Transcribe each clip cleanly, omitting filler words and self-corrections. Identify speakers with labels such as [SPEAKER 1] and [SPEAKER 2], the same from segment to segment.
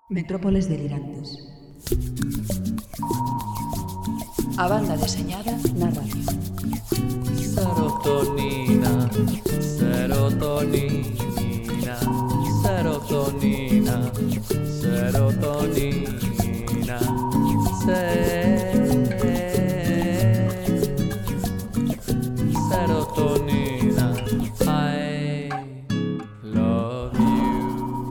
[SPEAKER 1] Metrópoles delirantes. A banda deseñada na radio.
[SPEAKER 2] Serotonina, serotonina, serotonina, serotonina, serotonina, I love you.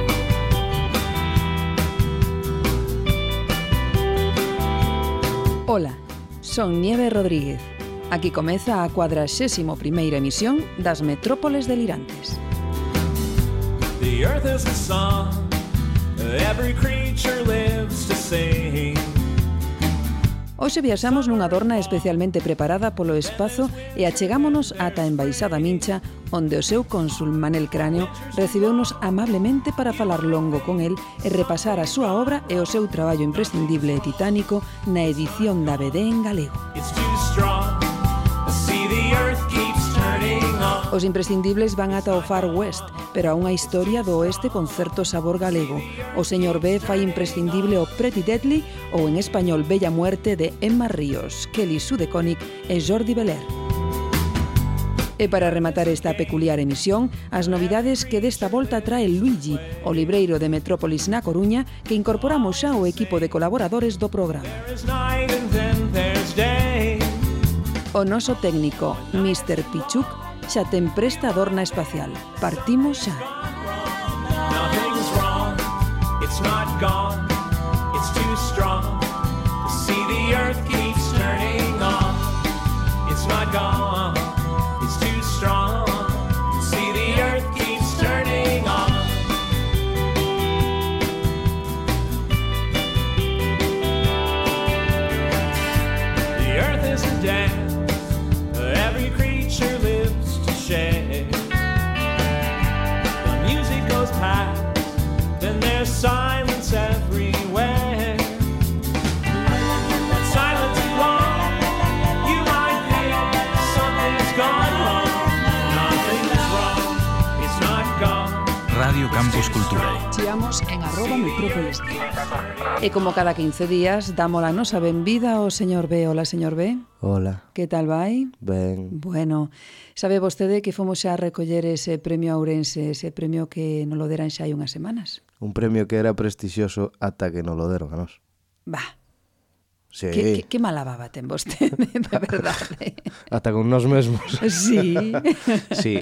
[SPEAKER 1] Ola, son Nieve Rodríguez. Aquí comeza a 41ª emisión das Metrópoles delirantes.
[SPEAKER 2] The earth is a song, every creature lives to sing.
[SPEAKER 1] Hoxe viaxamos nunha dorna especialmente preparada polo espazo e achegámonos ata a Embaixada Mincha, onde o seu cónsul Manel Cráneo recibeunos amablemente para falar longo con el e repasar a súa obra e o seu traballo imprescindible e titánico na edición da BD en galego.
[SPEAKER 2] It's too strong, see the earth keeps turning on.
[SPEAKER 1] Os imprescindibles van ata o Far West, pero a unha historia do oeste con certo sabor galego. O señor B fai imprescindible o Pretty Deadly ou en español Bella Muerte de Emma Ríos, Kelly Sue DeConnick e Jordi Belair. E para rematar esta peculiar emisión, as novidades que desta volta trae Luigi, o libreiro de Metrópolis na Coruña, que incorporamos xa ao equipo de colaboradores do programa.
[SPEAKER 2] There's night and then there's day.
[SPEAKER 1] O noso técnico, Mr. Pichuk, xa ten presta a dorna espacial. Partimos xa.
[SPEAKER 2] Nothing's wrong, it's not gone, it's too strong. See the earth keeps turning on. It's not gone, it's too strong. See the earth keeps turning on. The earth is a dance, every creature lives to share. The music goes past, then there's silence everywhere. That silence is long, you might think something's gone wrong. Nothing's wrong, it's not gone.
[SPEAKER 3] Radio Campus Cultura.
[SPEAKER 1] Cheamos en @metrópolis. E como cada 15 días, damos a nosa benvida ao señor B. Hola, señor B.
[SPEAKER 4] Hola,
[SPEAKER 1] Que tal vai?
[SPEAKER 4] ben,
[SPEAKER 1] Bueno, sabe vostede que fomos xa a recoller ese premio a Ourense, ese premio que nos lo deran xa hai unhas semanas?
[SPEAKER 4] un premio que era prestixioso ata que nos lo deron a nos.
[SPEAKER 1] Bah,
[SPEAKER 4] Sí,
[SPEAKER 1] que mala baba ten vostede, de verdade.
[SPEAKER 4] ata con nós mesmos.
[SPEAKER 1] Sí.
[SPEAKER 4] Sí.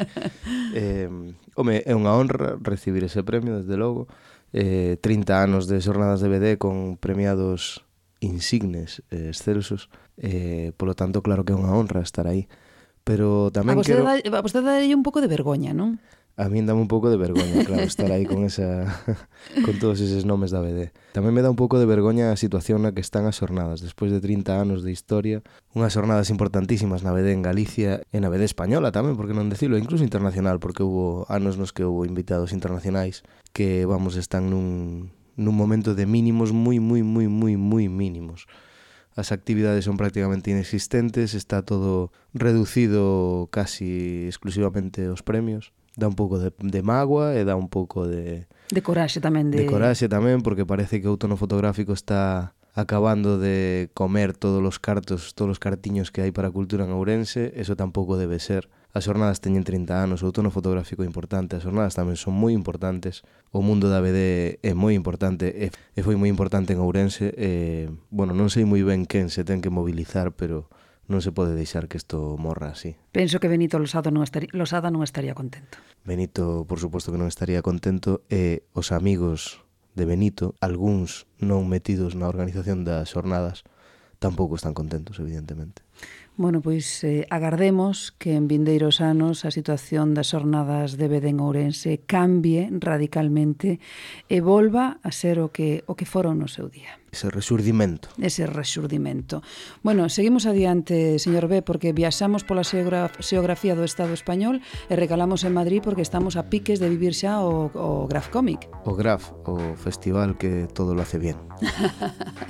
[SPEAKER 4] Home, é unha honra recibir ese premio, desde logo. 30 anos de xornadas de BD con premiados insignes, excelsos. Polo tanto, claro que é unha honra estar aí. Pero tamén
[SPEAKER 1] A vostede,
[SPEAKER 4] quero...
[SPEAKER 1] a vostede dalle un pouco de vergoña, non?
[SPEAKER 4] A min dame un pouco de vergoña, claro, estar aí con esa con todos eses nomes da BD. Tamén me dá un pouco de vergoña a situación na que están as xornadas. Despois de 30 anos de historia, unhas xornadas importantísimas na BD en Galicia e na BD española tamén, porque non decilo, incluso internacional, porque houve anos nos que houve invitados internacionais que, vamos, están nun momento de mínimos moi mínimos. As actividades son prácticamente inexistentes, está todo reducido casi exclusivamente aos premios. Dá un pouco de mágoa e dá un pouco de
[SPEAKER 1] De coraxe tamén.
[SPEAKER 4] de coraxe tamén, porque parece que o outono fotográfico está acabando de comer todos os cartiños que hai para a cultura en Ourense. Eso tampouco debe ser. As xornadas teñen 30 anos, o outono fotográfico é importante, as xornadas tamén son moi importantes. O mundo da BD é moi importante e foi moi importante en Ourense. Bueno, non sei moi ben quen se ten que mobilizar, pero non se pode deixar que isto morra así.
[SPEAKER 1] Penso que Benito Losada non estaría contento.
[SPEAKER 4] Benito, por suposto que non estaría contento, e os amigos de Benito, algúns non metidos na organización das xornadas, tampouco están contentos, evidentemente.
[SPEAKER 1] Bueno, pois agardemos que en vindeiros anos a situación das xornadas de BD en Ourense cambie radicalmente e volva a ser o que foron no seu día.
[SPEAKER 4] Ese resurdimento.
[SPEAKER 1] Ese resurdimento. Bueno, seguimos adiante, señor B, porque viaxamos pola xeografía do Estado español e recalamos en Madrid porque estamos a piques de vivir xa o Graf Comic.
[SPEAKER 4] O Graf, o festival que todo lo hace bien.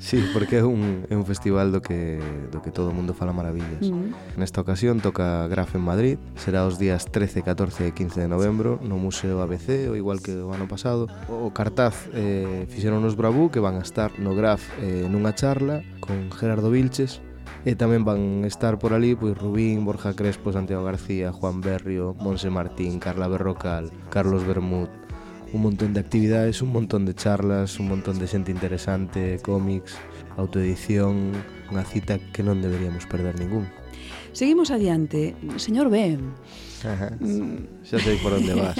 [SPEAKER 4] Sí, porque é un festival do que todo o mundo fala maravillas. Nesta ocasión toca Graf en Madrid, será os días 13, 14 e 15 de novembro no Museo ABC, o igual que o ano pasado. O cartaz fixeron os Bravú, que van a estar no Graf nunha charla con Gerardo Vilches, e tamén van estar por ali pois Rubín, Borja Crespo, Santiago García, Juan Berrio, Monse Martín, Carla Berrocal, Carlos Bermud. Un montón de actividades, un montón de charlas, un montón de xente interesante, cómics, autoedición, unha cita que non deberíamos perder ningún.
[SPEAKER 1] Seguimos adiante. Señor B.
[SPEAKER 4] Ajá, xa sei por onde vas.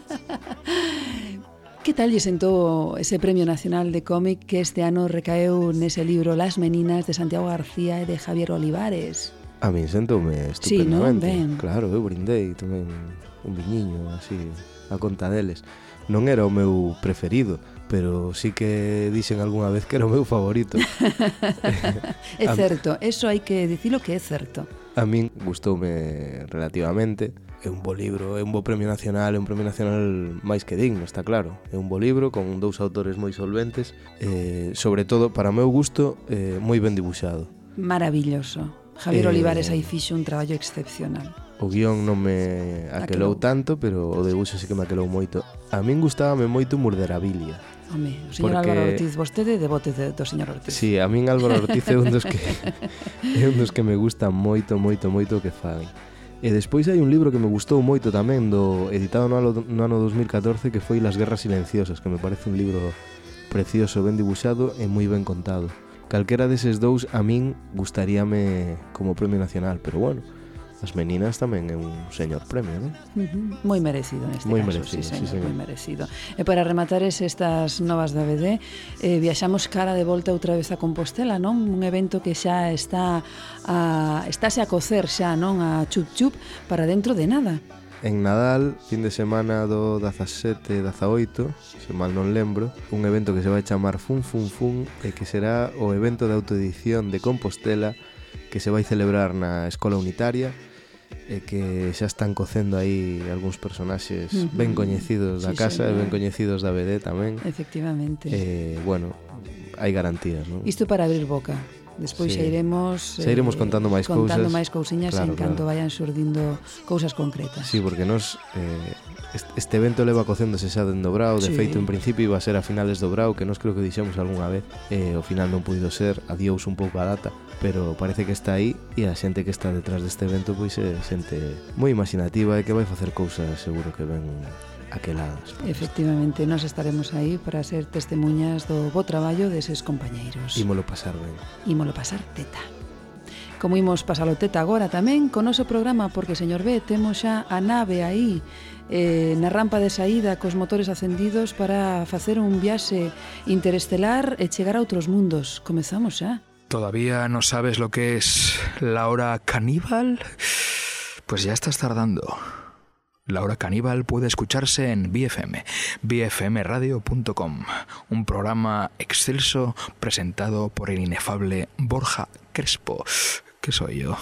[SPEAKER 1] Que tal lle sentou ese Premio Nacional de Cómic que este ano recaeu nese libro Las Meninas de Santiago García e de Javier Olivares?
[SPEAKER 4] A min sentoume estupendamente.
[SPEAKER 1] Sí, non? Ben.
[SPEAKER 4] Claro, eu brindei tamén un viñiño así a conta deles. Non era o meu preferido, pero sí que dixen algunha vez que era o meu favorito.
[SPEAKER 1] É certo, eso hai que dicilo que é certo.
[SPEAKER 4] A min gustoume relativamente. É un bo libro, é un bo premio nacional, é un premio nacional máis que digno, está claro. É un bo libro con dous autores moi solventes, sobre todo, para o meu gusto, moi ben dibuixado.
[SPEAKER 1] Maravilloso. Javier Olivares aí fixo un traballo excepcional.
[SPEAKER 4] O guión non me aquelou tanto, pero o debuxo sí que me aquelou moito. A min gustábame moito Murderabilia.
[SPEAKER 1] Home, o señor Álvaro Ortiz, vostede devote do señor Ortiz.
[SPEAKER 4] Sí, a min Álvaro Ortiz é un dos que é un dos que me gusta moito o que fai. E despois hai un libro que me gustou moito tamén, editado no ano 2014, que foi Las Guerras Silenciosas, que me parece un libro precioso, ben dibuixado e moi ben contado. Calquera deses dous a min gustaríame como premio nacional, pero bueno, As Meninas tamén é un señor premio, non?
[SPEAKER 1] Moi merecido neste
[SPEAKER 4] moi
[SPEAKER 1] caso,
[SPEAKER 4] merecido,
[SPEAKER 1] sí, señor,
[SPEAKER 4] sí,
[SPEAKER 1] moi merecido. E para rematar estas novas da BD, viaxamos cara de volta outra vez a Compostela, non? Un evento que xa estáse a cocer xa, non? A chup-chup para dentro de nada.
[SPEAKER 4] En Nadal, fin de semana do 17 e 18, se mal non lembro, un evento que se vai chamar Fun Fun Fun e que será o evento de autoedición de Compostela que se vai celebrar na Escola Unitaria e que xa están cocendo aí algúns personaxes ben coñecidos da casa e ben coñecidos da BD tamén.
[SPEAKER 1] Efectivamente.
[SPEAKER 4] Bueno, hai garantías, non?
[SPEAKER 1] Isto para abrir boca. Despois xa iremos
[SPEAKER 4] contando máis cousas.
[SPEAKER 1] Contando máis cousiñas
[SPEAKER 4] claro,
[SPEAKER 1] en canto vayan surdindo cousas concretas.
[SPEAKER 4] Sí, porque nos este evento leva cocéndose xa dende o Brao. De feito, en principio iba a ser a finales do Brao, que nos creo que dixemos algunha vez. Ao final non puido ser, adious un pouco a data, pero parece que está aí e a xente que está detrás deste evento pois é xente moi imaginativa e que vai facer cousas seguro que ben aqueladas.
[SPEAKER 1] Efectivamente, nós estaremos aí para ser testemunhas do bo traballo deses compañeiros.
[SPEAKER 4] Ímolo pasar ben.
[SPEAKER 1] Ímolo pasar teta. Como imos pasalo teta agora tamén con noso programa, porque, señor B, temos xa a nave aí na rampa de saída cos motores acendidos para facer un viaxe interestelar e chegar a outros mundos. Comezamos xa.
[SPEAKER 3] ¿Todavía no sabes lo que es la hora caníbal? Pues ya estás tardando. La hora caníbal puede escucharse en BFM, bfmradio.com, un programa excelso presentado por el inefable Borja Crespo, que soy yo.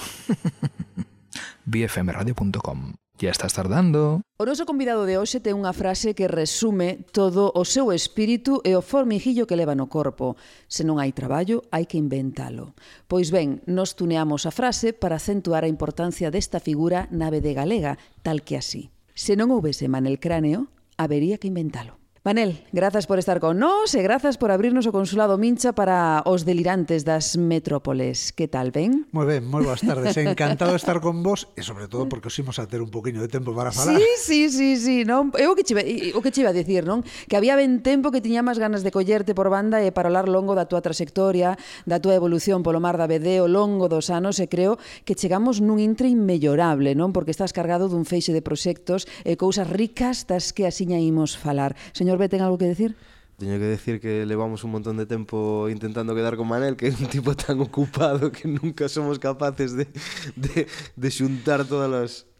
[SPEAKER 3] bfmradio.com. Ya estás tardando.
[SPEAKER 1] O noso convidado de hoxe ten unha frase que resume todo o seu espírito e o formiguillo que leva no corpo. Se non hai traballo, hai que inventalo. Pois ben, nos tuneamos a frase para acentuar a importancia desta figura na BD galega, tal que así. Se non houvese Manel Cráneo, habería que inventalo. Manel, grazas por estar con nós e grazas por abrirnos o Consulado Mincha para os delirantes das metrópoles. Que tal, ben?
[SPEAKER 5] Moi ben, moi boas tardes. Encantado de estar con vos e, sobre todo, porque os imos a ter un poquinho de tempo para falar.
[SPEAKER 1] Sí, non? Eu o que che iba a dicir, non? Que había ben tempo que tiña máis ganas de collerte por banda e parolar longo da túa trayectoria, da túa evolución polo mar da BD ao longo dos anos, e creo que chegamos nun intre inmellorable, non? Porque estás cargado dun feixe de proxectos e cousas ricas das que asiña imos falar. Señor B, ten algo que decir?
[SPEAKER 4] Teño que decir que levamos un montón de tempo intentando quedar con Manel, que é un tipo tan ocupado que nunca somos capaces de xuntar todas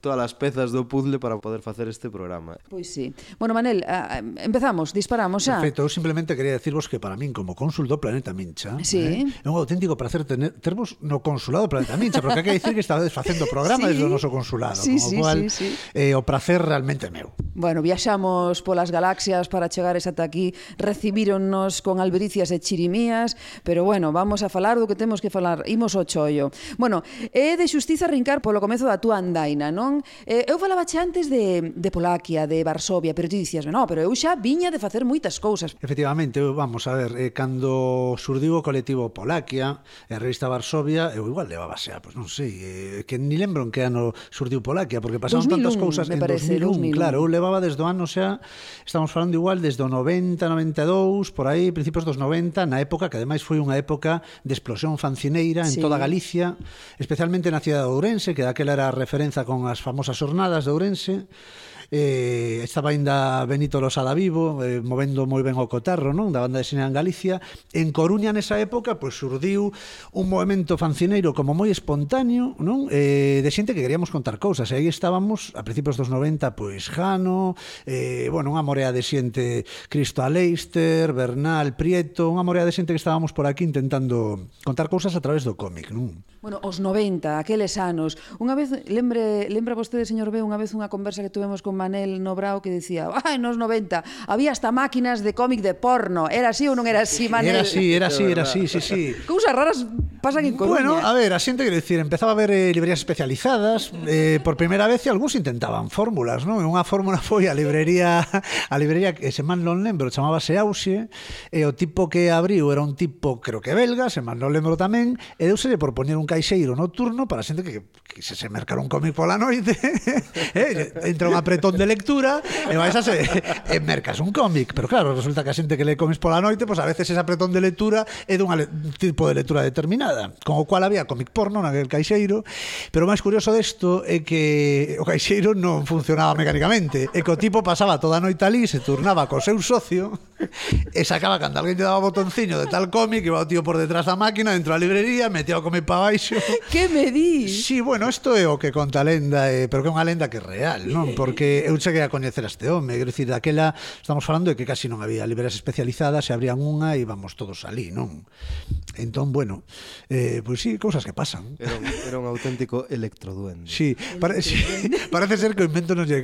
[SPEAKER 4] todas as pezas do puzzle para poder facer este programa.
[SPEAKER 1] Pois sí. Bueno, Manel, empezamos, disparamos xa.
[SPEAKER 5] Perfecto, eu simplemente quería decirvos que para min, como cónsul do Planeta Mincha,
[SPEAKER 1] Sí.
[SPEAKER 5] é un auténtico placer tervos no consulado do Planeta Mincha, porque hai que dicir que estades facendo o programa
[SPEAKER 1] Sí.
[SPEAKER 5] desde o noso consulado,
[SPEAKER 1] Sí,
[SPEAKER 5] como
[SPEAKER 1] sí,
[SPEAKER 5] cual
[SPEAKER 1] sí.
[SPEAKER 5] o placer realmente é meu.
[SPEAKER 1] Bueno, viaxamos polas galaxias para chegar ata aquí, recibíronnos con albericias e chirimías, pero bueno, vamos a falar do que temos que falar, imos ao chollo. Bueno, é de xustiza rincar polo comezo da túa andaina, non? Eu falabache antes de Polaquia, de Varsovia, pero ti dicías, no, pero eu xa viña de facer moitas cousas.
[SPEAKER 5] Efectivamente, vamos a ver, cando surdiu o colectivo Polaquia, a revista Varsovia, eu igual levaba xa, pois non sei, que ni lembro en que ano surdiu Polaquia, porque pasaron
[SPEAKER 1] 2001,
[SPEAKER 5] tantas cousas
[SPEAKER 1] me
[SPEAKER 5] en
[SPEAKER 1] parece,
[SPEAKER 5] 2001,
[SPEAKER 1] 2001.
[SPEAKER 5] claro, eu levaba desde o ano xa, estamos falando igual desde o 90, 92, por aí, principios dos 90, na época que ademais foi unha época de explosión fancineira en
[SPEAKER 1] Sí.
[SPEAKER 5] toda Galicia, especialmente na cidade de Ourense, que daquela era a referencia con as famosas xornadas de Ourense. Estaba ainda Benito Losada vivo, movendo moi ben o cotarro, non, da banda deseñada en Galicia. En Coruña nesa época pois surdiu un movemento fancineiro como moi espontáneo, non, de xente que queríamos contar cousas, e aí estábamos a principios dos 90, pois Jano, bueno, unha morea de xente, Cristo Aleister, Bernal, Prieto, unha morea de xente que estábamos por aquí intentando contar cousas a través do cómic, non?
[SPEAKER 1] Bueno, os 90, aqueles anos. Unha vez, lembra vostede, señor B, unha vez unha conversa que tuvemos con Manel Nobrao que dicía, nos 90 había hasta máquinas de cómic de porno. Era así ou non era así, Manel?
[SPEAKER 5] Era así, sí.
[SPEAKER 1] Cousas raras pasan en Coruña.
[SPEAKER 5] Bueno, a ver, a xente, quero dicir, empezaba a haber librerías especializadas, por primeira vez e algúns intentaban fórmulas, non? Unha fórmula foi a librería que se man non lembro, chamábase Auxe, e o tipo que abriu era un tipo, creo que belga, se man non lembro tamén, e deuselle por poñer un caixeiro nocturno para xente que se mercar un cómic pola noite, entra un apretón de lectura e vais a e mercas un cómic, pero claro, resulta que a xente que lee cómics pola noite, pois a veces ese apretón de lectura é dun tipo de lectura determinada, con o cual había cómic porno naquele caixeiro, pero o máis curioso desto é que o caixeiro non funcionaba mecánicamente, e que o tipo pasaba toda a noite ali, se turnaba co seu socio e sacaba cando alguén lle daba botonciño de tal cómic, iba o tío por detrás da máquina, dentro da librería, metía o cómic para baixo.
[SPEAKER 1] Que me dis?
[SPEAKER 5] Sí, bueno, isto é o que conta a lenda, pero que é unha lenda que é real, non? Porque eu cheguei a coñecer a este home, quero dicir, daquela estamos falando de que casi non había librerías especializadas, se abrían unha e íbamos todos ali, non? Entón, bueno, pois sí, cousas que pasan.
[SPEAKER 4] Era un auténtico electroduende.
[SPEAKER 5] Sí, parece ser que o invento non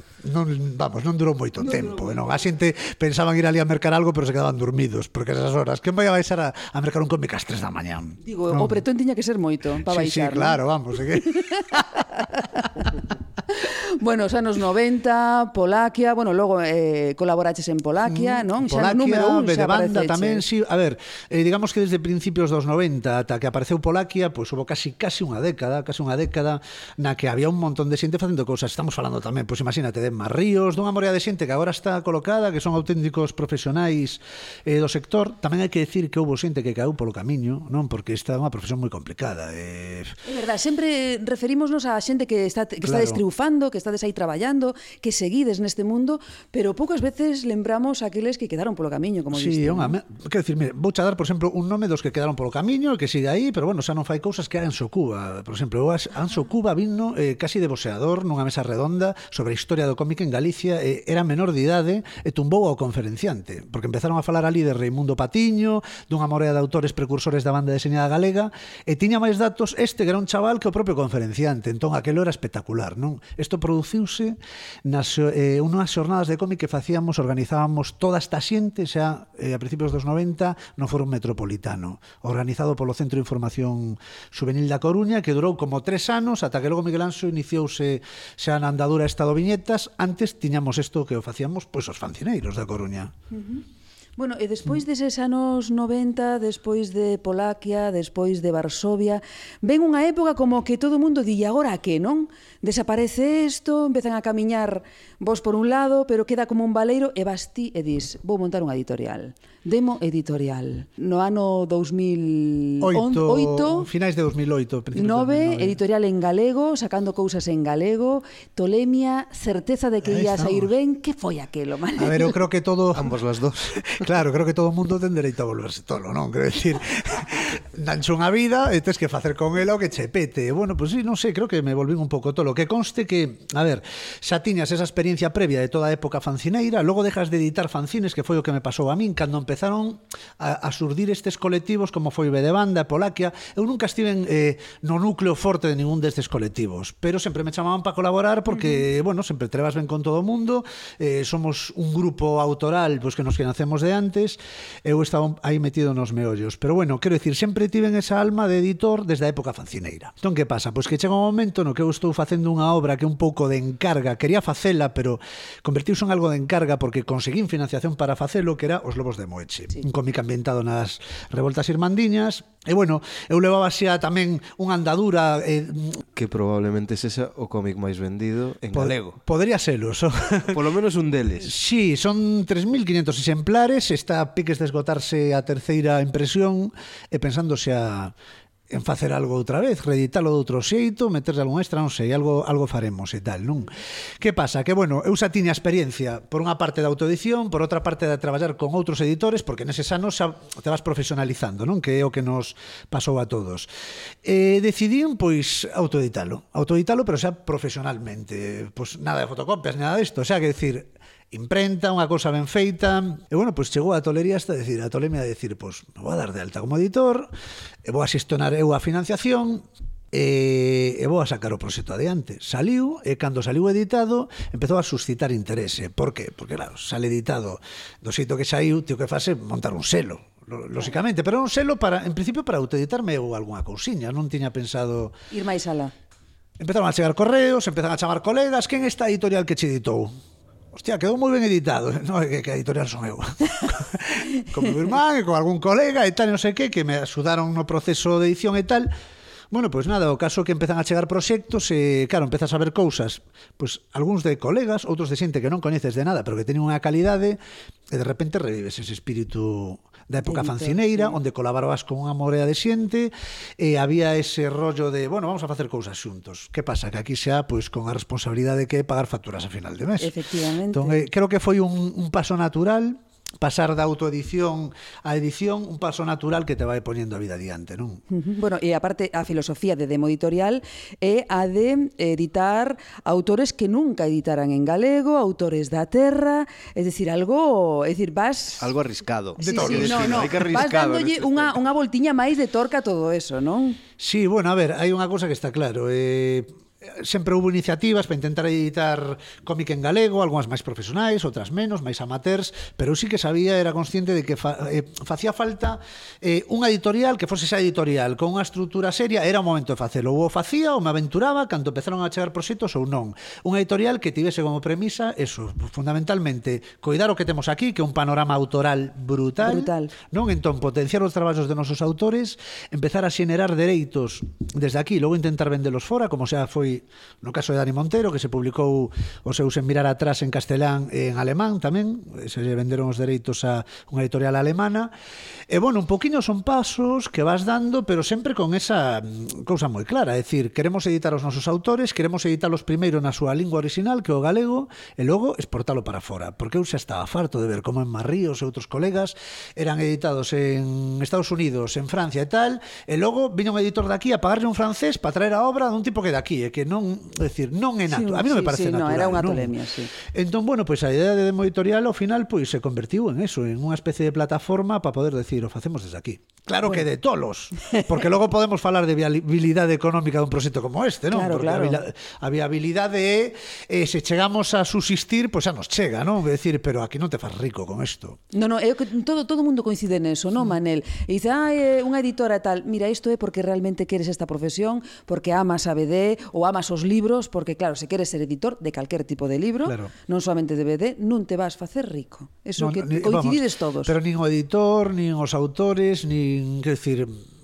[SPEAKER 5] durou moito tempo, non? A xente pensaban ir ali a mercar algo, pero se quedaban dormidos, porque esas horas, quen vai a baixar a mercar un cómic ás 3 da mañá?
[SPEAKER 1] Digo,
[SPEAKER 5] Non?
[SPEAKER 1] o pretón tiña que ser moito para
[SPEAKER 5] Sí,
[SPEAKER 1] baixar,
[SPEAKER 5] claro, vamos, é que...
[SPEAKER 1] Bueno, os anos 90, Polaquia, bueno, logo colaboraches en Polaquia, non? Xa
[SPEAKER 5] Polaquia,
[SPEAKER 1] número 1
[SPEAKER 5] de
[SPEAKER 1] xa
[SPEAKER 5] banda
[SPEAKER 1] apareceches.
[SPEAKER 5] tamén, sí. A ver, digamos que desde principios dos 90 ata que apareceu Polaquia, pois hubo casi unha década na que había un montón de xente facendo cousas. Estamos falando tamén, pois imagínate, de Emma Ríos, dunha morea de xente que agora está colocada, que son auténticos profesionais do sector. Tamén hai que decir que houbo xente que caeu polo camiño, non? Porque esta é unha profesión moi complicada.
[SPEAKER 1] É verdade, sempre referímonos a xente que está
[SPEAKER 5] Claro.
[SPEAKER 1] destriufando, que estades aí traballando, que seguides neste mundo, pero poucas veces lembramos aqueles que quedaron polo camiño, como
[SPEAKER 5] Sí,
[SPEAKER 1] diste.
[SPEAKER 5] quero dicir, mire, vou dar, por exemplo, un nome dos que quedaron polo camiño, que sigue aí, pero bueno, xa non fai cousas que Anso Cuba. Por exemplo, Anso Cuba vino casi de voceador nunha mesa redonda sobre a historia do cómic en Galicia, era menor de idade e tumbou ao conferenciante, porque empezaron a falar ali de Raimundo Patiño, dunha morea de autores precursores da banda deseñada galega, e tiña máis datos que era un chaval que o propio conferenciante. Entón, aquelo era espectacular, non? Isto produciuse nas unhas xornadas de cómic que facíamos, organizábamos toda esta xente xa a principios dos 90 no Foro Metropolitano, organizado polo Centro de Información Juvenil da Coruña, que durou como 3 anos, ata que logo Miguel Anxo iniciouse xa na andadura esta do Viñetas. Antes tiñamos isto que o facíamos pois os fancineiros da Coruña.
[SPEAKER 1] Bueno, e despois deses anos 90, despois de Polaquia, despois de Varsovia, ven unha época como que todo o mundo di, agora a que, non? Desaparece isto, empezan a camiñar vos por un lado, pero queda como un baleiro, e vas ti e dis, vou montar unha editorial. Demo Editorial. No ano 2008,
[SPEAKER 5] finais de 2008, principios de
[SPEAKER 1] 9, editorial en galego, sacando cousas en galego, Tolemia, certeza de que ia a sair ben. Que foi aquelo, man?
[SPEAKER 5] A ver, eu creo que todo...
[SPEAKER 4] Ambos las dos.
[SPEAKER 5] Claro, creo que todo o mundo ten dereito a volverse tolo, non? Quero dicir, danche unha vida e tes que facer con ela o que che pete. Bueno, pues sí, non sei, creo que me volvín un pouco tolo. Que conste que, a ver, xa tiñas esa experiencia previa de toda a época fancineira, logo dejas de editar fanzines, que foi o que me pasou a min, cando empezaron a surdir estes colectivos como foi B de Banda, Polaquia. Eu nunca estiven no núcleo forte de ningún destes colectivos, pero sempre me chamaban para colaborar porque, bueno, sempre te levas ben con todo o mundo, somos un grupo autoral pois que nos conocemos de antes, eu estaba aí metido nos meollos, pero bueno, quero dicir, sempre tiven esa alma de editor desde a época fancineira. Entón, que pasa? Pois que chega un momento no que eu estou facendo unha obra que é un pouco de encarga, quería facela, pero convertiuse en algo de encarga porque conseguín financiación para facelo, que era Os Lobos de Moeche, un cómic ambientado nas revoltas irmandiñas, e bueno, eu levaba xa tamén unha andadura
[SPEAKER 4] que probablemente sexa o cómic máis vendido en galego.
[SPEAKER 5] Podría selo,
[SPEAKER 4] Polo menos un deles.
[SPEAKER 5] Sí, son 3.500 exemplares, está a piques de esgotarse a terceira impresión e pensándose en facer algo outra vez, reeditalo de outro xeito, meterse algún extra, non sei, algo faremos e tal, non? Que pasa? Que, bueno, eu xa tiña experiencia por unha parte da autoedición, por outra parte de traballar con outros editores, porque neses anos xa te vas profesionalizando, non? Que é o que nos pasou a todos. Decidín, pois, autoeditalo, pero xa profesionalmente, pois nada de fotocopias, nada disto, xa que decir, imprenta, unha cousa ben feita, e bueno, pois chegou a tolería hasta decir, a tolemia de decir, pois, me vou a dar de alta como editor, e vou a xestionar eu a financiación, e vou a sacar o proxecto adiante. Saliu, e cando saliu editado empezou a suscitar interese. Por qué? Porque claro, sale editado do xeito que saiu, tío, que fase montar un selo, lóxicamente, pero un selo para, en principio, para autoeditarme ou algunha cousiña, non tiña pensado
[SPEAKER 1] ir máis alá.
[SPEAKER 5] Empezaron a chegar correos, empezan a chamar colegas, quen está a editorial que che editou? Hostia, quedou moi ben editado. No, que editorial son eu. Con meu irmán e con algún colega e tal, non sei que me axudaron no proceso de edición e tal. Bueno, pois nada, o caso que empezan a chegar proxectos e, claro, empezas a ver cousas, pois algúns de colegas, outros de xente que non coñeces de nada, pero que teñen unha calidade, e de repente revives ese espírito da época fancineira, onde colaborabas con unha morea de xente, e había ese rollo de, bueno, vamos a facer cousas xuntos. Que pasa? Que aquí xa, pois, con a responsabilidade que é pagar facturas a final de mes.
[SPEAKER 1] Efectivamente.
[SPEAKER 5] Entón, creo que foi un paso natural, pasar da autoedición á edición, un paso natural que te vai poñendo a vida adiante, non?
[SPEAKER 1] Bueno, e aparte a filosofía de Demo Editorial é a de editar autores que nunca editaran en galego, autores da terra, é dicir, algo
[SPEAKER 4] arriscado.
[SPEAKER 1] Sí, hai que arriscado. Vas dándolle unha voltiña máis de torca a todo eso, non?
[SPEAKER 5] Sí, bueno, a ver, hai unha cousa que está claro, sempre houve iniciativas para intentar editar cómic en galego, algunhas máis profesionais, outras menos, máis amateurs, pero eu sí que sabía, era consciente de que facía falta unha editorial que fose esa editorial con unha estrutura seria, era o momento de facelo, ou o facía ou me aventuraba cando empezaron a chegar proxectos ou non. Unha editorial que tivese como premisa eso, fundamentalmente, coidar o que temos aquí, que é un panorama autoral brutal. Non? Entón, potenciar os traballos de nosos autores, empezar a xenerar dereitos desde aquí, logo intentar vendelos fora, como xa foi no caso de Dani Montero, que se publicou os seus En mirar atrás en castelán e en alemán tamén, se venderon os dereitos a unha editorial alemana, e bueno, un poquinho son pasos que vas dando, pero sempre con esa cousa moi clara, é dicir, queremos editar os nosos autores, queremos editarlos primeiro na súa lingua original, que é o galego, e logo exportalo para fora, porque eu xa estaba farto de ver como en Marríos e outros colegas eran editados en Estados Unidos, en Francia e tal, e logo viña un editor de aquí a pagarle un francés para traer a obra dun tipo que de aquí, e que non, é dicir, non é natural. A mí non me parece natural.
[SPEAKER 1] Era unha tolemia, sí.
[SPEAKER 5] Entón, bueno, pois a idea de Demo Editorial ao final pois se convertiu en eso, en unha especie de plataforma para poder decir, o facemos desde aquí. Claro que de tolos, porque logo podemos falar de viabilidade económica dun proxecto como este, non?
[SPEAKER 1] Claro,
[SPEAKER 5] porque a viabilidade é se chegamos a subsistir, pois xa nos chega, non? É dicir, pero aquí non te fas rico con isto.
[SPEAKER 1] Non, é que todo o mundo coincide neso, non, Manel? E dice, unha editora tal, mira, isto é porque realmente queres esta profesión, porque amas a BD ou amas os libros, porque claro, se queres ser editor de calquer tipo de libro, claro, non somente de BD, non te vas facer rico. Eso que coincidides todos.
[SPEAKER 5] Pero nin o editor, nin os autores, nin, quer decir,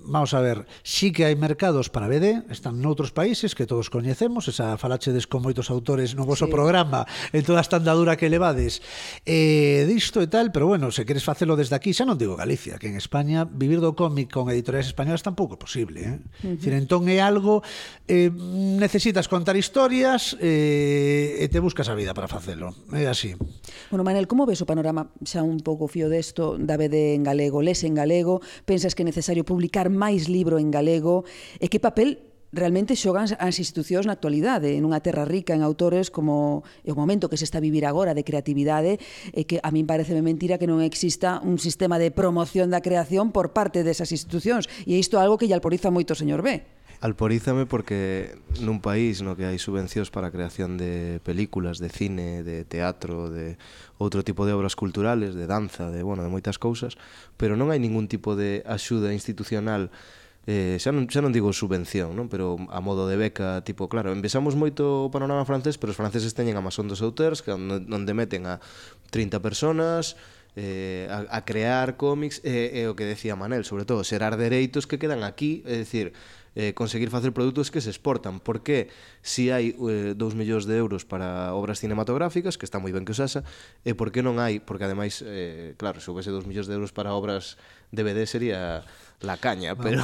[SPEAKER 5] vamos a ver, sí que hai mercados para BD, están noutros países que todos coñecemos, esa falachedes con moitos autores no voso programa, en toda esta andadura que levades disto e tal, pero bueno, se queres facelo desde aquí, xa non digo Galicia, que en España vivir do cómic con editoriais españolas tampouco é posible, Dicir, entón é algo, necesitas contar historias e te buscas a vida para facelo, é así.
[SPEAKER 1] Bueno, Manel, como ves o panorama xa un pouco fío desto da BD en galego? Les en galego? Pensas que é necesario publicar máis libro en galego? E que papel realmente xogan as institucións na actualidade nunha terra rica en autores como o momento que se está a vivir agora de creatividade, e que a min pareceme mentira que non exista un sistema de promoción da creación por parte desas institucións, e isto é algo que lle alporiza moito o señor B.
[SPEAKER 4] Alporízame porque nun país no que hai subvencións para a creación de películas, de cine, de teatro, de outro tipo de obras culturales, de danza, de moitas cousas, pero non hai ningún tipo de axuda institucional, xa non digo subvención, non? Pero a modo de beca, tipo, claro, empezamos moito o panorama francés, pero os franceses teñen a Maison dos Auteurs, que onde meten a 30 personas a crear cómics, e o que decía Manel, sobre todo, xerar dereitos que quedan aquí, é dicir, conseguir facer produtos que se exportan, porque si hai 2 millóns de euros para obras cinematográficas, que está moi ben que os haxa, e por que non hai, porque ademais, claro, se houvese 2 millóns de euros para obras DVD sería la caña, pero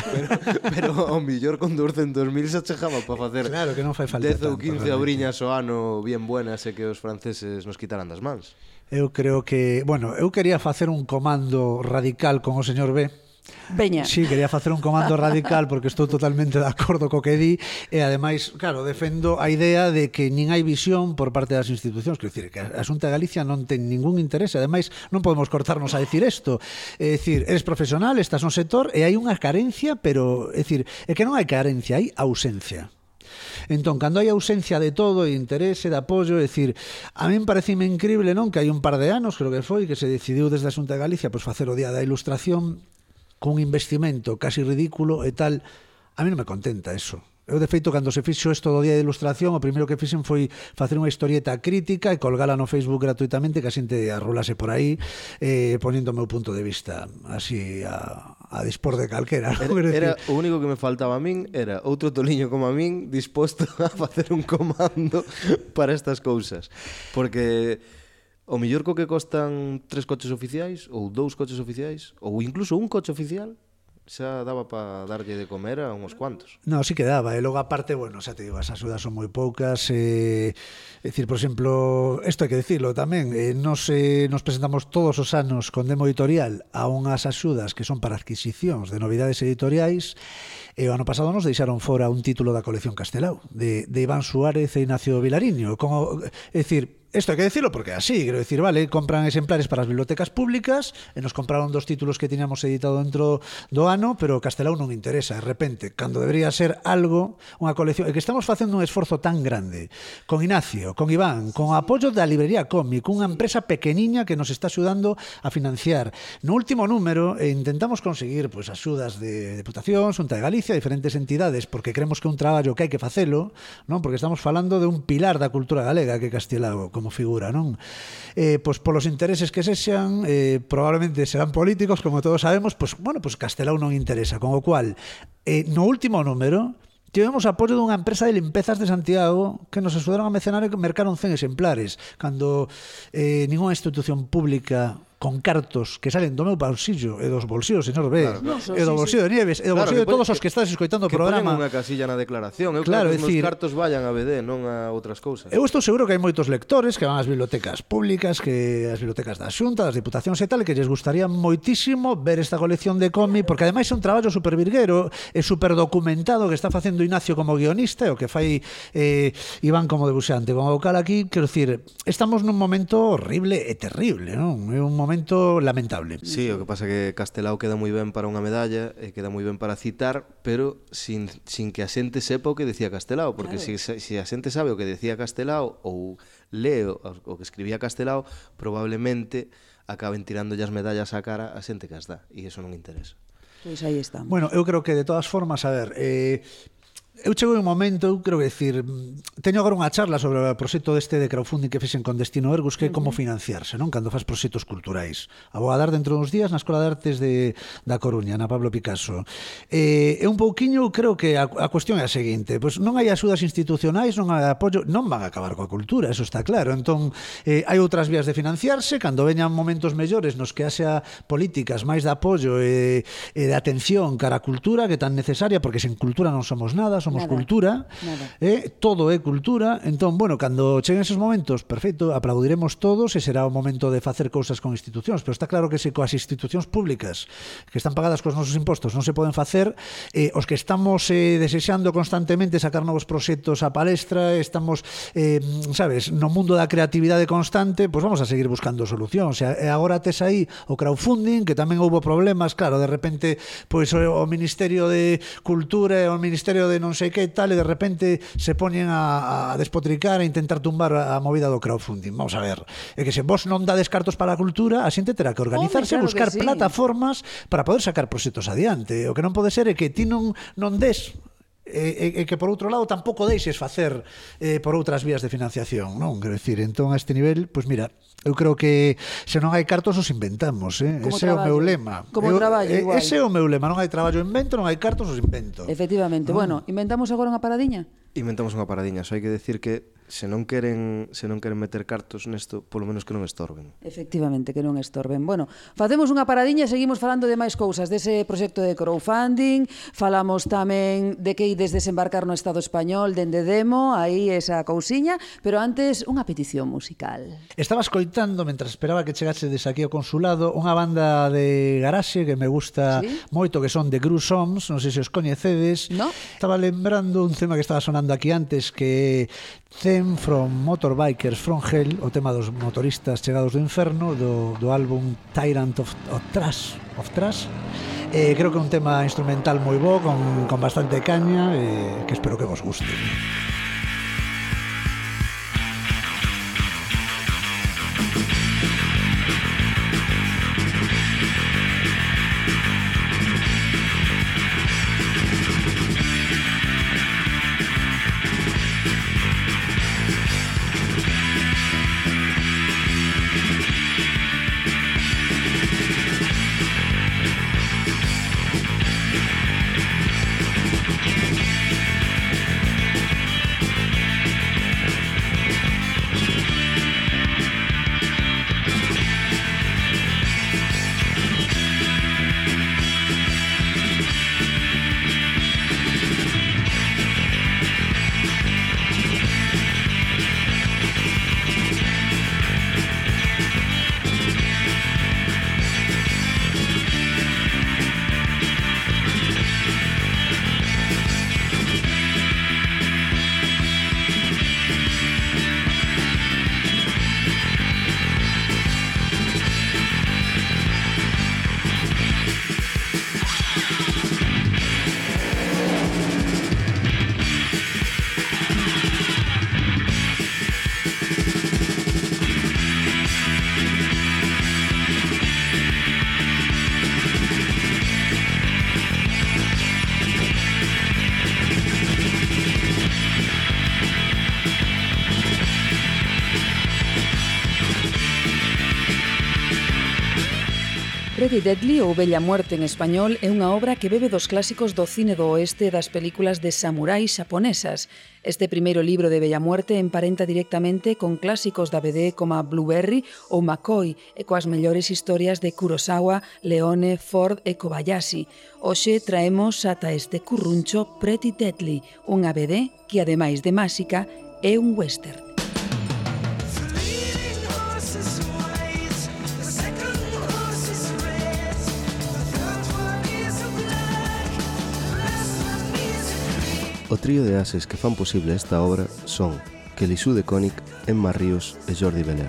[SPEAKER 4] ao millor con 200.000 se achejaba para facer,
[SPEAKER 5] claro, que non fai falta
[SPEAKER 4] 10 ou 15 obriñas ao ano bien buenas e que os franceses nos quitaran das mans.
[SPEAKER 5] Eu creo que, bueno, eu quería facer un comando radical con o señor B.
[SPEAKER 1] Veña.
[SPEAKER 5] Sí, quería facer un comando radical porque estou totalmente de acordo co que di, e ademais, claro, defendo a idea de que nin hai visión por parte das institucións, quero dicir, que a Xunta de Galicia non ten ningún interese, ademais non podemos cortarnos a decir isto, é dicir, eres profesional, estás no sector e hai unha carencia, pero é dicir, é que non hai carencia, hai ausencia. Entón, cando hai ausencia de todo, de interese, de apoio, é dicir, a min parecime increíble, non, que hai un par de anos, creo que foi, que se decidiu desde a Xunta de Galicia pois facer o Día da Ilustración con un investimento casi ridículo e tal. A mí non me contenta eso. Eu, de feito, cando se fixo isto do Día de Ilustración, o primeiro que fixen foi facer unha historieta crítica e colgala no Facebook gratuitamente, que a xente arrolase por aí, poniendo o meu punto de vista así a dispor de calquera.
[SPEAKER 4] Era o único que me faltaba a min, era outro toliño como a min disposto a facer un comando para estas cousas. Porque o mellor co que costan 3 coches oficiais, ou 2 coches oficiais, ou incluso un coche oficial, xa daba para darlle de comer a uns cuantos.
[SPEAKER 5] No, sí que daba, e logo aparte, bueno, xa te digo, as axudas son moi poucas, é dicir, por exemplo, isto hai que dicirlo tamén, nos presentamos todos os anos con Demo Editorial a unhas axudas que son para adquisicións de novidades editoriais, e o ano pasado nos deixaron fora un título da colección Castelao, de Iván Suárez e Ignacio Vilariño, é dicir, isto hai que decirlo porque así, quero decir, vale, compran exemplares para as bibliotecas públicas e nos compraron 2 títulos que tiñamos editado dentro do ano, pero Castelao non interesa, de repente, cando debería ser algo, unha colección, e que estamos facendo un esforzo tan grande con Ignacio, con Iván, con o apoio da Librería Cómic, unha empresa pequeniña que nos está axudando a financiar. No último número intentamos conseguir pois axudas de Deputación, Xunta de Galicia, diferentes entidades, porque creemos que é un traballo que hai que facelo, non? Porque estamos falando de un pilar da cultura galega que é Castelao, como figura, non? Pois polos intereses que sexan, probablemente serán políticos, como todos sabemos, pois, bueno, pois Castelao non interesa, con o cual, no último número, tivemos apoio dunha empresa de limpezas de Santiago que nos axudaron a mecenar e mercaron 100 exemplares, cando ninguna institución pública con cartos que salen do meu bolsillo e dos bolsillos, señor B, e do bolsillo de Nieves, e do bolsillo de todos os que estás escoitando o programa.
[SPEAKER 4] Que ponen unha casilla na declaración. Eu
[SPEAKER 5] claro,
[SPEAKER 4] creo que os cartos vayan a BD, non a outras cousas.
[SPEAKER 5] Eu estou seguro que hai moitos lectores que van ás bibliotecas públicas, que as bibliotecas da Xunta, das Diputacións e tal, que lles gustaría moitísimo ver esta colección de cómic, porque ademais é un traballo super virguero e super documentado que está facendo Ignacio como guionista e o que fai Iván como debuxante. Con o cal aquí, quero dicir, estamos nun momento horrible e terrible, non? É un momento lamentable.
[SPEAKER 4] Sí, o que pasa que Castelao queda moi ben para unha medalla e queda moi ben para citar, pero sin que a xente sepa o que decía Castelao, porque claro, se a xente sabe o que decía Castelao ou leo o que escribía Castelao, probablemente acaben tirando as medallas á cara a xente que as dá, e iso non interesa.
[SPEAKER 1] Pois aí estamos.
[SPEAKER 5] Bueno, eu creo que de todas formas, a ver, Eu chego un momento, eu creo que decir, teño agora unha charla sobre o proxecto deste de crowdfunding que fixen con Destino Ergus, que é como financiarse, non? Cando faz proxectos culturais. A vou a dar dentro duns días na Escola de Artes da Coruña, na Pablo Picasso. E un pouquiño, creo que a cuestión é a seguinte, pois non hai axudas institucionais, non hai apoio, non van a acabar coa cultura, eso está claro. Entón, hai outras vías de financiarse, cando veñan momentos mellores nos que haxa políticas máis de apoio e de atención cara a cultura, que tan necesaria, porque sen cultura non somos nada, somos cultura, todo é cultura. Entón, bueno, cando cheguen esos momentos, perfecto, aplaudiremos todos e será o momento de facer cousas con institucións, pero está claro que se coas institucións públicas que están pagadas cos nosos impostos non se poden facer, os que estamos desexando constantemente sacar novos proxectos á palestra, estamos, sabes, no mundo da creatividade constante, pois vamos a seguir buscando solucións. E agora tes aí o crowdfunding, que tamén houbo problemas, claro, de repente, pois o Ministerio de Cultura e o Ministerio de non sei que tal, e de repente se poñen a despotricar, a intentar tumbar a movida do crowdfunding. Vamos a ver, é que se vos non dades cartos para a cultura, a xente terá que organizarse,
[SPEAKER 1] claro,
[SPEAKER 5] buscar plataformas para poder sacar proxectos adiante. O que non pode ser é que ti non des e que por outro lado tampouco deixes facer por outras vías de financiación, non? Quero dicir, entón a este nivel, pois mira, eu creo que se non hai cartos os inventamos, ese é o meu lema.
[SPEAKER 1] Como traballo, igual.
[SPEAKER 5] Ese é o meu lema, non hai traballo invento, non hai cartos os invento.
[SPEAKER 1] Efectivamente. Bueno, inventamos agora unha paradiña?
[SPEAKER 4] Inventamos unha paradiña, só hai que decir que se non queren meter cartos nesto, polo menos que non estorben.
[SPEAKER 1] Efectivamente, que non estorben. Bueno, facemos unha paradiña e seguimos falando de máis cousas dese proxecto de crowdfunding. Falamos tamén de que ides desembarcar no Estado español dende Demo, aí esa cousiña, pero antes unha petición musical.
[SPEAKER 5] Estaba escoitando, mentras esperaba que chegasedes aquí ao consulado, unha banda de garaxe que me gusta moito, que son The Gruesomes, non sei se os coñecedes.
[SPEAKER 1] No.
[SPEAKER 5] Estaba lembrando un tema que estaba sonando aquí antes, que Theme from Motorbikers from Hell, o tema dos motoristas chegados do inferno, do álbum Tyrant of Trash. Creo que é un tema instrumental moi bo, con bastante caña, que espero que vos guste.
[SPEAKER 1] Pretty Deadly ou Bella Muerte en español é unha obra que bebe dos clásicos do cine do oeste e das películas de samurais xaponesas. Este primeiro libro de Bella Muerte emparenta directamente con clásicos da BD como Blueberry ou McCoy e coas mellores historias de Kurosawa, Leone, Ford e Kobayashi. Hoxe traemos ata este curruncho Pretty Deadly, unha BD que, ademais de máxica, é un western.
[SPEAKER 4] O trío de ases que fan posible esta obra son Kelly Sue DeConnick, Emma Ríos e Jordi Belair.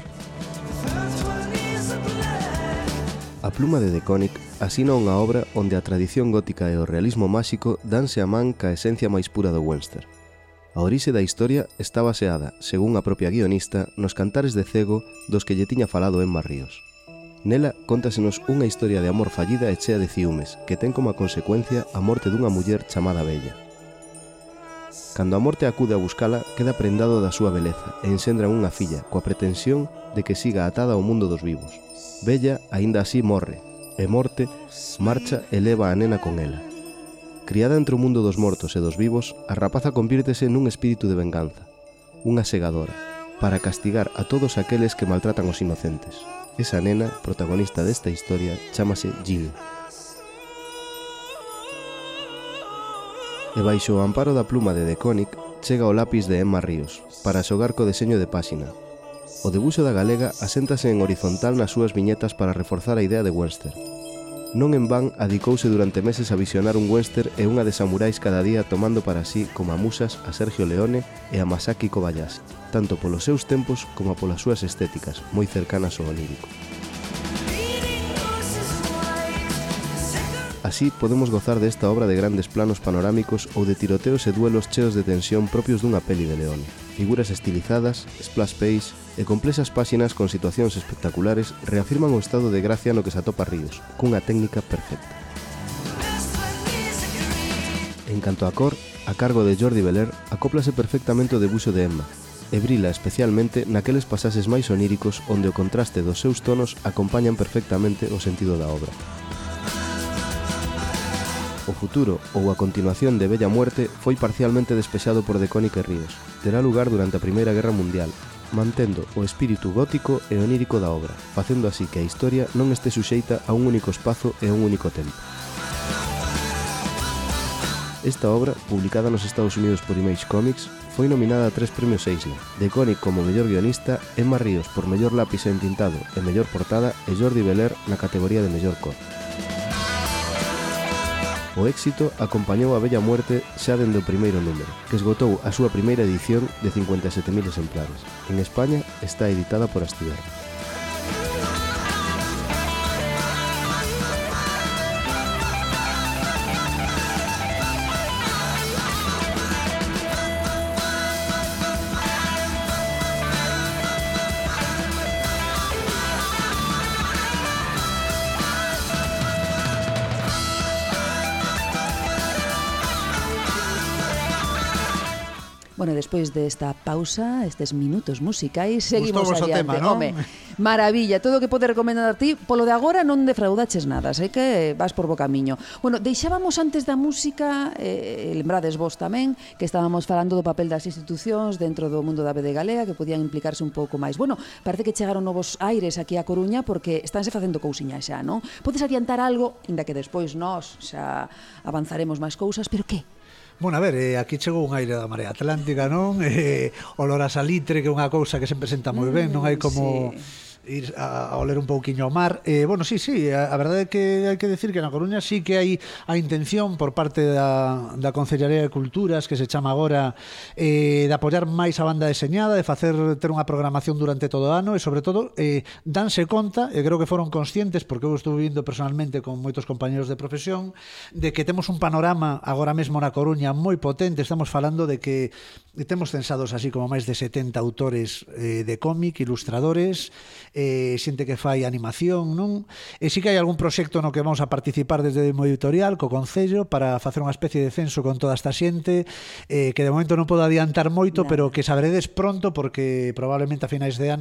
[SPEAKER 4] A pluma de DeConnick asina unha obra onde a tradición gótica e o realismo máxico danse a man ca esencia máis pura do western. A orixe da historia está baseada, según a propia guionista, nos cantares de cego dos que lle tiña falado Emma Ríos. Nela cóntasenos unha historia de amor fallida e chea de ciúmes que ten como consecuencia a morte dunha muller chamada Bella. Cando a morte acude a buscala, queda prendado da súa beleza e ensendran unha filla, coa pretensión de que siga atada ao mundo dos vivos. Bella, aínda así, morre, e morte marcha e leva a nena con ela. Criada entre o mundo dos mortos e dos vivos, a rapaza convírtese nun espírito de venganza, unha segadora, para castigar a todos aqueles que maltratan os inocentes. Esa nena, protagonista desta historia, chámase Jill. E baixo o amparo da pluma de Deconic, chega o lápis de Emma Ríos, para xogar co deseño de páxina. O debuxo da galega aséntase en horizontal nas súas viñetas para reforzar a idea de western. Non en van adicouse durante meses a visionar un western e unha de samurais cada día tomando para sí como a musas a Sergio Leone e a Masaki Kobayashi, tanto polos seus tempos como polas súas estéticas, moi cercanas ao onírico. Así podemos gozar desta obra de grandes planos panorámicos ou de tiroteos e duelos cheos de tensión propios dunha peli de Leone. Figuras estilizadas, splash page e complexas páxinas con situacións espectaculares reafirman o estado de gracia no que se atopa Ríos, cunha técnica perfecta. En canto a cor, a cargo de Jordi Belair, acóplase perfectamente o debuxo de Emma, e brila especialmente naqueles pasaxes máis oníricos onde o contraste dos seus tonos acompañan perfectamente o sentido da obra. O futuro ou a continuación de Bella Muerte foi parcialmente despexado por Deconic e Ríos. Terá lugar durante a Primeira Guerra Mundial, mantendo o espírito gótico e onírico da obra, facendo así que a historia non este suxeita a un único espazo e a un único tempo. Esta obra, publicada nos Estados Unidos por Image Comics, foi nominada a 3 premios Eisner, Deconic como mellor guionista, Emma Ríos por mellor lápis entintado e mellor portada e Jordi Belair na categoría de mellor cor. O éxito acompañou a Bella Muerte xa dende o primeiro número, que esgotou a súa primeira edición de 57.000 exemplares. En España está editada por Astiberri.
[SPEAKER 1] Bueno, despois desta pausa, estes minutos musicais, seguimos
[SPEAKER 5] Gustouvos o
[SPEAKER 1] adiante.
[SPEAKER 5] tema, non?
[SPEAKER 1] Home, maravilla, todo o que pode recomendar a ti, polo de agora non defraudaches nada, sei que vas por bo camiño. Bueno, deixábamos antes da música, lembrades vos tamén, que estábamos falando do papel das institucións dentro do mundo da BD galega, que podían implicarse un pouco máis. Bueno, parece que chegaron novos aires aquí a Coruña, porque estánse facendo cousiña xa, non? Podes adiantar algo, inda que despois nós xa avanzaremos máis cousas, pero que?
[SPEAKER 5] Bueno, a ver, aquí chegou un aire da Marea Atlántica, non? Olor a salitre, que é unha cousa que se presenta moi ben, non hai como...
[SPEAKER 1] Sí.
[SPEAKER 5] Ir a oler un pouquiño ao mar. Bueno, sí, a verdade é que hai que decir que na Coruña sí que hai a intención por parte da Concellaría de Culturas, que se chama agora, de apoiar máis a banda deseñada, de ter unha programación durante todo o ano e, sobre todo, danse conta, e creo que foron conscientes, porque eu estuve vindo personalmente con moitos compañeros de profesión, de que temos un panorama agora mesmo na Coruña moi potente. Estamos falando de que temos censados así como máis de 70 autores de cómic, ilustradores, xente que fai animación, non? E si que hai algún proxecto no que vamos a participar desde o editorial, co Concello, para facer unha especie de censo con toda esta xente, que de momento non podo adiantar moito, pero que saberedes pronto, porque probablemente a finais de ano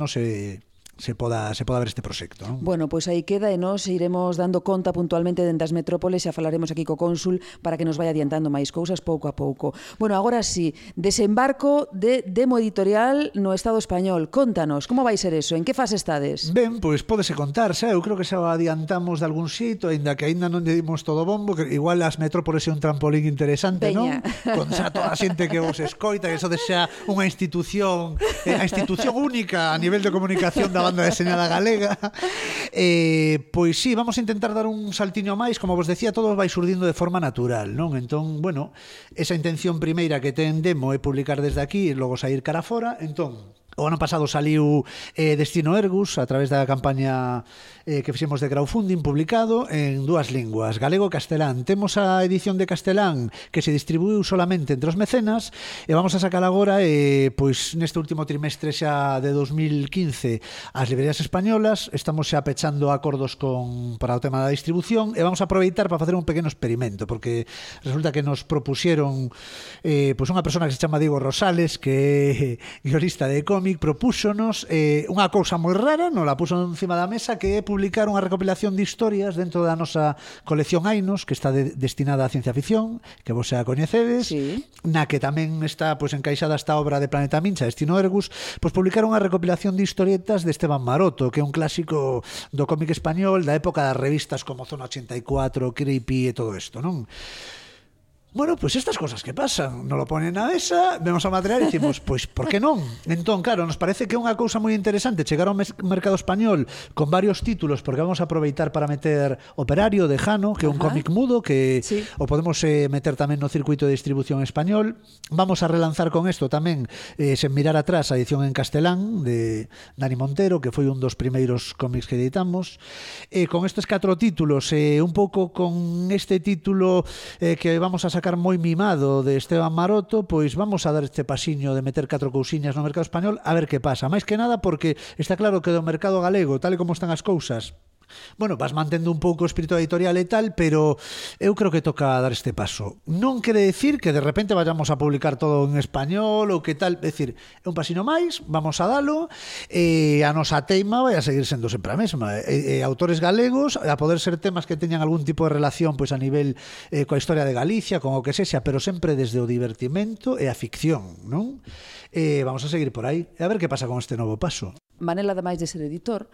[SPEAKER 5] se poda ver este proxecto, non?
[SPEAKER 1] Bueno, pois aí queda e nós iremos dando conta puntualmente dentro das metrópoles, xa falaremos aquí co cónsul para que nos vaya adiantando máis cousas pouco a pouco. Bueno, agora sí, desembarco de Demo Editorial no Estado español. Contanos, como vai ser eso? En que fase estades?
[SPEAKER 5] Ben, pois pódese contar, xa, eu creo que xa adiantamos de algún xeito, aínda que aínda non lle dimos todo bombo, que igual as metrópoles é un trampolín interesante,
[SPEAKER 1] Veña.
[SPEAKER 5] Non? Con xa toda a xente que vos escoita, que sodes xa unha institución, a institución única a nivel de comunicación da banda deseñada galega. Pois sí, vamos a intentar dar un saltiño máis, como vos decía, todo vai surdindo de forma natural, non? Entón, bueno, esa intención primeira que ten Demo é publicar desde aquí e logo sair cara fora. Entón, O ano pasado saliu Destino Ergus a través da campaña que fixemos de crowdfunding publicado en 2 linguas, galego e castelán. Temos a edición de castelán que se distribuiu solamente entre os mecenas e vamos a sacar agora pois neste último trimestre xa de 2015 as librerías españolas. Estamos xa pechando acordos para o tema da distribución e vamos a aproveitar para facer un pequeno experimento, porque resulta que nos propuxeron pois unha persona que se chama Diego Rosales, que é guionista de cómic, propúxonos unha cousa moi rara, nos la puso encima da mesa, que é publicar unha recopilación de historias dentro da nosa colección Ainos, que está destinada á ciencia ficción, que vos xa coñecedes,
[SPEAKER 1] sí,
[SPEAKER 5] na que tamén está pois encaixada esta obra de Planeta Mincha, Destino Ergus. Pois publicar unha recopilación de historietas de Esteban Maroto, que é un clásico do cómic español da época das revistas como Zona 84, Creepy e todo isto, non? Bueno, pois estas cosas que pasan, nos lo ponen na mesa, vemos o material e dicimos, pois, por que non? Entón, claro, nos parece que é unha cousa moi interesante chegar ao mercado español con varios títulos, porque vamos a aproveitar para meter Operario de Jano, que é un cómic mudo, que
[SPEAKER 1] sí,
[SPEAKER 5] o podemos meter tamén no circuito de distribución español. Vamos a relanzar con isto tamén, sen mirar atrás, a edición en castelán de Dani Montero, que foi un dos primeiros cómics que editamos. Con estes 4 títulos, un pouco con este título que vamos a sacar moi mimado de Esteban Maroto, pois vamos a dar este pasiño de meter 4 cousiñas no mercado español a ver que pasa. Máis que nada porque está claro que do mercado galego, tal e como están as cousas, bueno, vas mantendo un pouco o espírito editorial e tal, pero eu creo que toca dar este paso. Non quere decir que de repente vayamos a publicar todo en español ou que tal, é dicir, é un pasino máis, vamos a dalo, e a nosa teima vai a seguir sendo sempre a mesma. Autores galegos, a poder ser temas que teñan algún tipo de relación pois a nivel coa historia de Galicia, con o que sexa, pero sempre desde o divertimento e a ficción, non? Vamos a seguir por aí e a ver que pasa con este novo paso.
[SPEAKER 1] Manela, ademais de ser editor,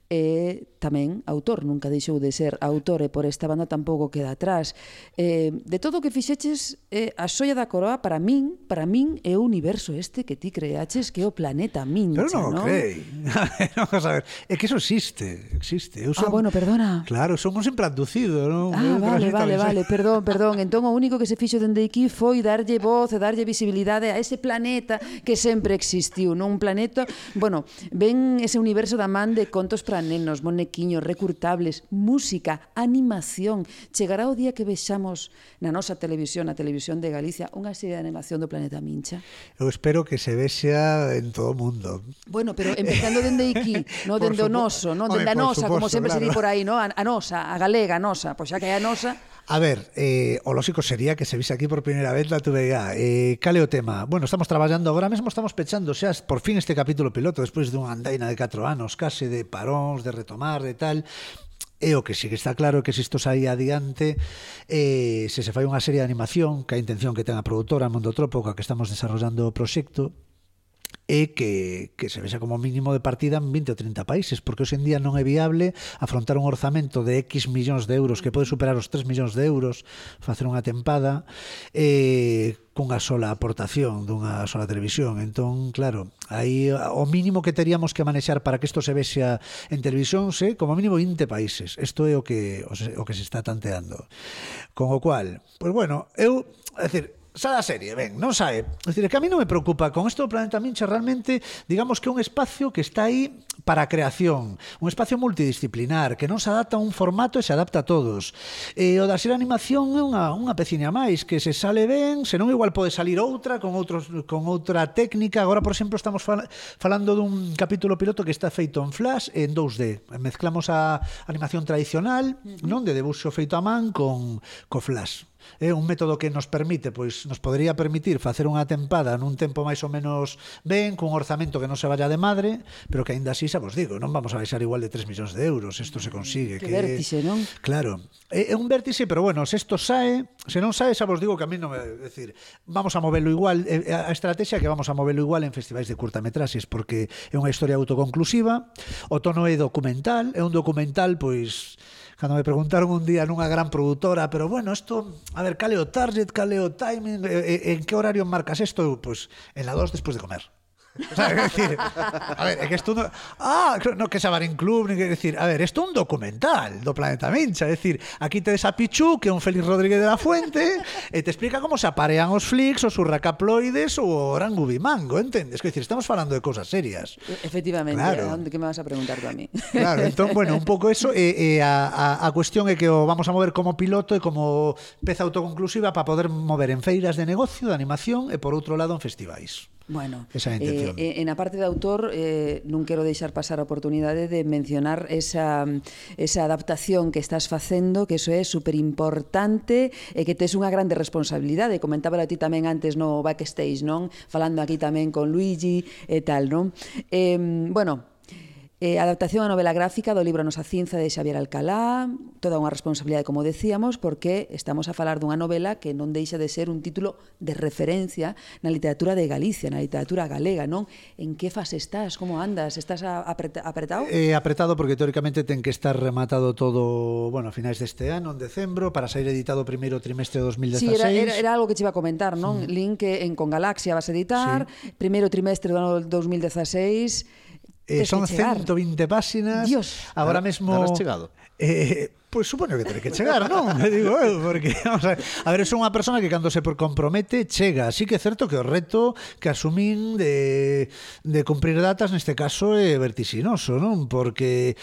[SPEAKER 1] tamén autor, nunca deixou de ser autor, e por esta banda tampouco queda atrás. De todo o que fixeches, a xoia da coroa para min é o universo este que ti creaches, que é o planeta Mincha,
[SPEAKER 5] Pero non o crei. Vamos a ver, é que eso existe. Eu son,
[SPEAKER 1] bueno, perdona.
[SPEAKER 5] Claro, somos sempre abducido, non?
[SPEAKER 1] Vale, perdón. Entón o único que se fixo dende aquí foi darlle voz e darlle visibilidade a ese planeta que sempre existiu, non? Un planeta, bueno, ben ese universo da man de contos para nenos, monequiños, recurtables, música, animación. Chegará o día que vexamos na nosa televisión, na televisión de Galicia, unha serie de animación do planeta Mincha?
[SPEAKER 5] Eu espero que se vexa en todo o mundo.
[SPEAKER 1] Bueno, pero empezando dende aquí, no dende o noso, non dende a nosa, como sempre se di por aí, no? A nosa, a galega, a nosa, pois xa que é a nosa.
[SPEAKER 5] A ver, o lógico sería que se vise aquí por primeira vez na TVG. Cale o tema? Bueno, estamos traballando agora mesmo, estamos pechando xa por fin este capítulo piloto, despois dunha andaina de 4 anos, case de paróns, de retomar, de tal. E o que sí que está claro é que se isto saía adiante, se fai unha serie de animación, que a intención que ten a produtora Mundo Tropo, coa que estamos desarrollando o proxecto, é que se vexa como mínimo de partida en 20 ou 30 países, porque hoxe en día non é viable afrontar un orzamento de X millóns de euros que pode superar os 3 millóns de euros, facer unha tempada cunha sola aportación dunha sola televisión. Entón, claro, aí o mínimo que teríamos que manexar para que isto se vexa en televisión como mínimo 20 países. Isto é o que se está tanteando. Con o cual, pois bueno, é dicir, sae a serie, ben, non sae. É dicir, que a mí non me preocupa. Con isto do Planeta Mincha realmente, digamos que é un espacio que está aí para a creación, un espacio multidisciplinar, que non se adapta a un formato e se adapta a todos. O da ser animación é unha peciña máis, que se sale ben, senón igual pode salir outra, con outra técnica. Agora, por exemplo, estamos falando dun capítulo piloto que está feito en Flash en 2D. Mezclamos a animación tradicional, non, de debuxo feito a man co Flash. É un método que nos permite, pois nos podría permitir facer unha tempada nun tempo máis ou menos ben, cun orzamento que non se vaya de madre, pero que aínda así, xa vos digo, non vamos a baixar igual de 3 millóns de euros, isto se consigue.
[SPEAKER 1] Que vértixe, non?
[SPEAKER 5] Claro, é un vértixe, pero bueno, se isto sae, se non sae, xa vos digo que a mí non é decir, vamos a movelo igual, a estrategia que vamos a movelo igual en festivais de curtametraxes, porque é unha historia autoconclusiva, o tono é documental, é un documental, pois, cando me preguntaron un día nunha gran produtora, pero bueno, isto, a ver, cale o target, cale o timing, en que horario marcas isto? Pois en la 2 despois de comer. O sea, é dicir, a ver, é que isto non... no que Xabarín Club, ni que decir, a ver, isto é un documental do Planeta Mincha, é dicir, aquí tedes a Pichu, que é un Félix Rodríguez de la Fuente, e te explica como se aparean os flicks, os urracaploides ou o orangubimango, entendes? Que decir, estamos falando de cosas serias.
[SPEAKER 1] Efectivamente,
[SPEAKER 5] Claro.
[SPEAKER 1] ¿qué me vas a preguntar tú a mí?
[SPEAKER 5] Claro, entón, bueno, un pouco eso, a cuestión é que o vamos a mover como piloto e como peza autoconclusiva para poder mover en feiras de negocio, de animación e por outro lado en festivais.
[SPEAKER 1] Bueno,
[SPEAKER 5] Esa é a intención.
[SPEAKER 1] en a parte de autor non quero deixar pasar a oportunidade de mencionar esa adaptación que estás facendo, que iso é superimportante e que tes unha grande responsabilidade. Comentaba a ti tamén antes no backstage, non? Falando aquí tamén con Luigi e tal, non? Bueno, adaptación a novela gráfica do libro Nosa Cinza de Xavier Alcalá, toda unha responsabilidade, como decíamos, porque estamos a falar dunha novela que non deixa de ser un título de referencia na literatura de Galicia, na literatura galega, non? En que fase estás? Como andas? Estás apretado?
[SPEAKER 5] Apretado porque teóricamente ten que estar rematado todo, bueno, a finais deste ano, en decembro, para sair editado o primeiro trimestre de 2016.
[SPEAKER 1] Sí, era algo que te iba a comentar, non? Link en Con Galaxia vas a editar, primeiro trimestre do ano 2016...
[SPEAKER 5] son 120 páxinas.
[SPEAKER 1] Dios.
[SPEAKER 5] Agora mesmo...
[SPEAKER 4] Has chegado?
[SPEAKER 5] Pois supoño que teré que chegar, non? Me digo eu, porque, vamos a ver, son unha persona que cando se compromete chega. Así que é certo que o reto que asumín de cumprir datas neste caso é vertixinoso, non? Porque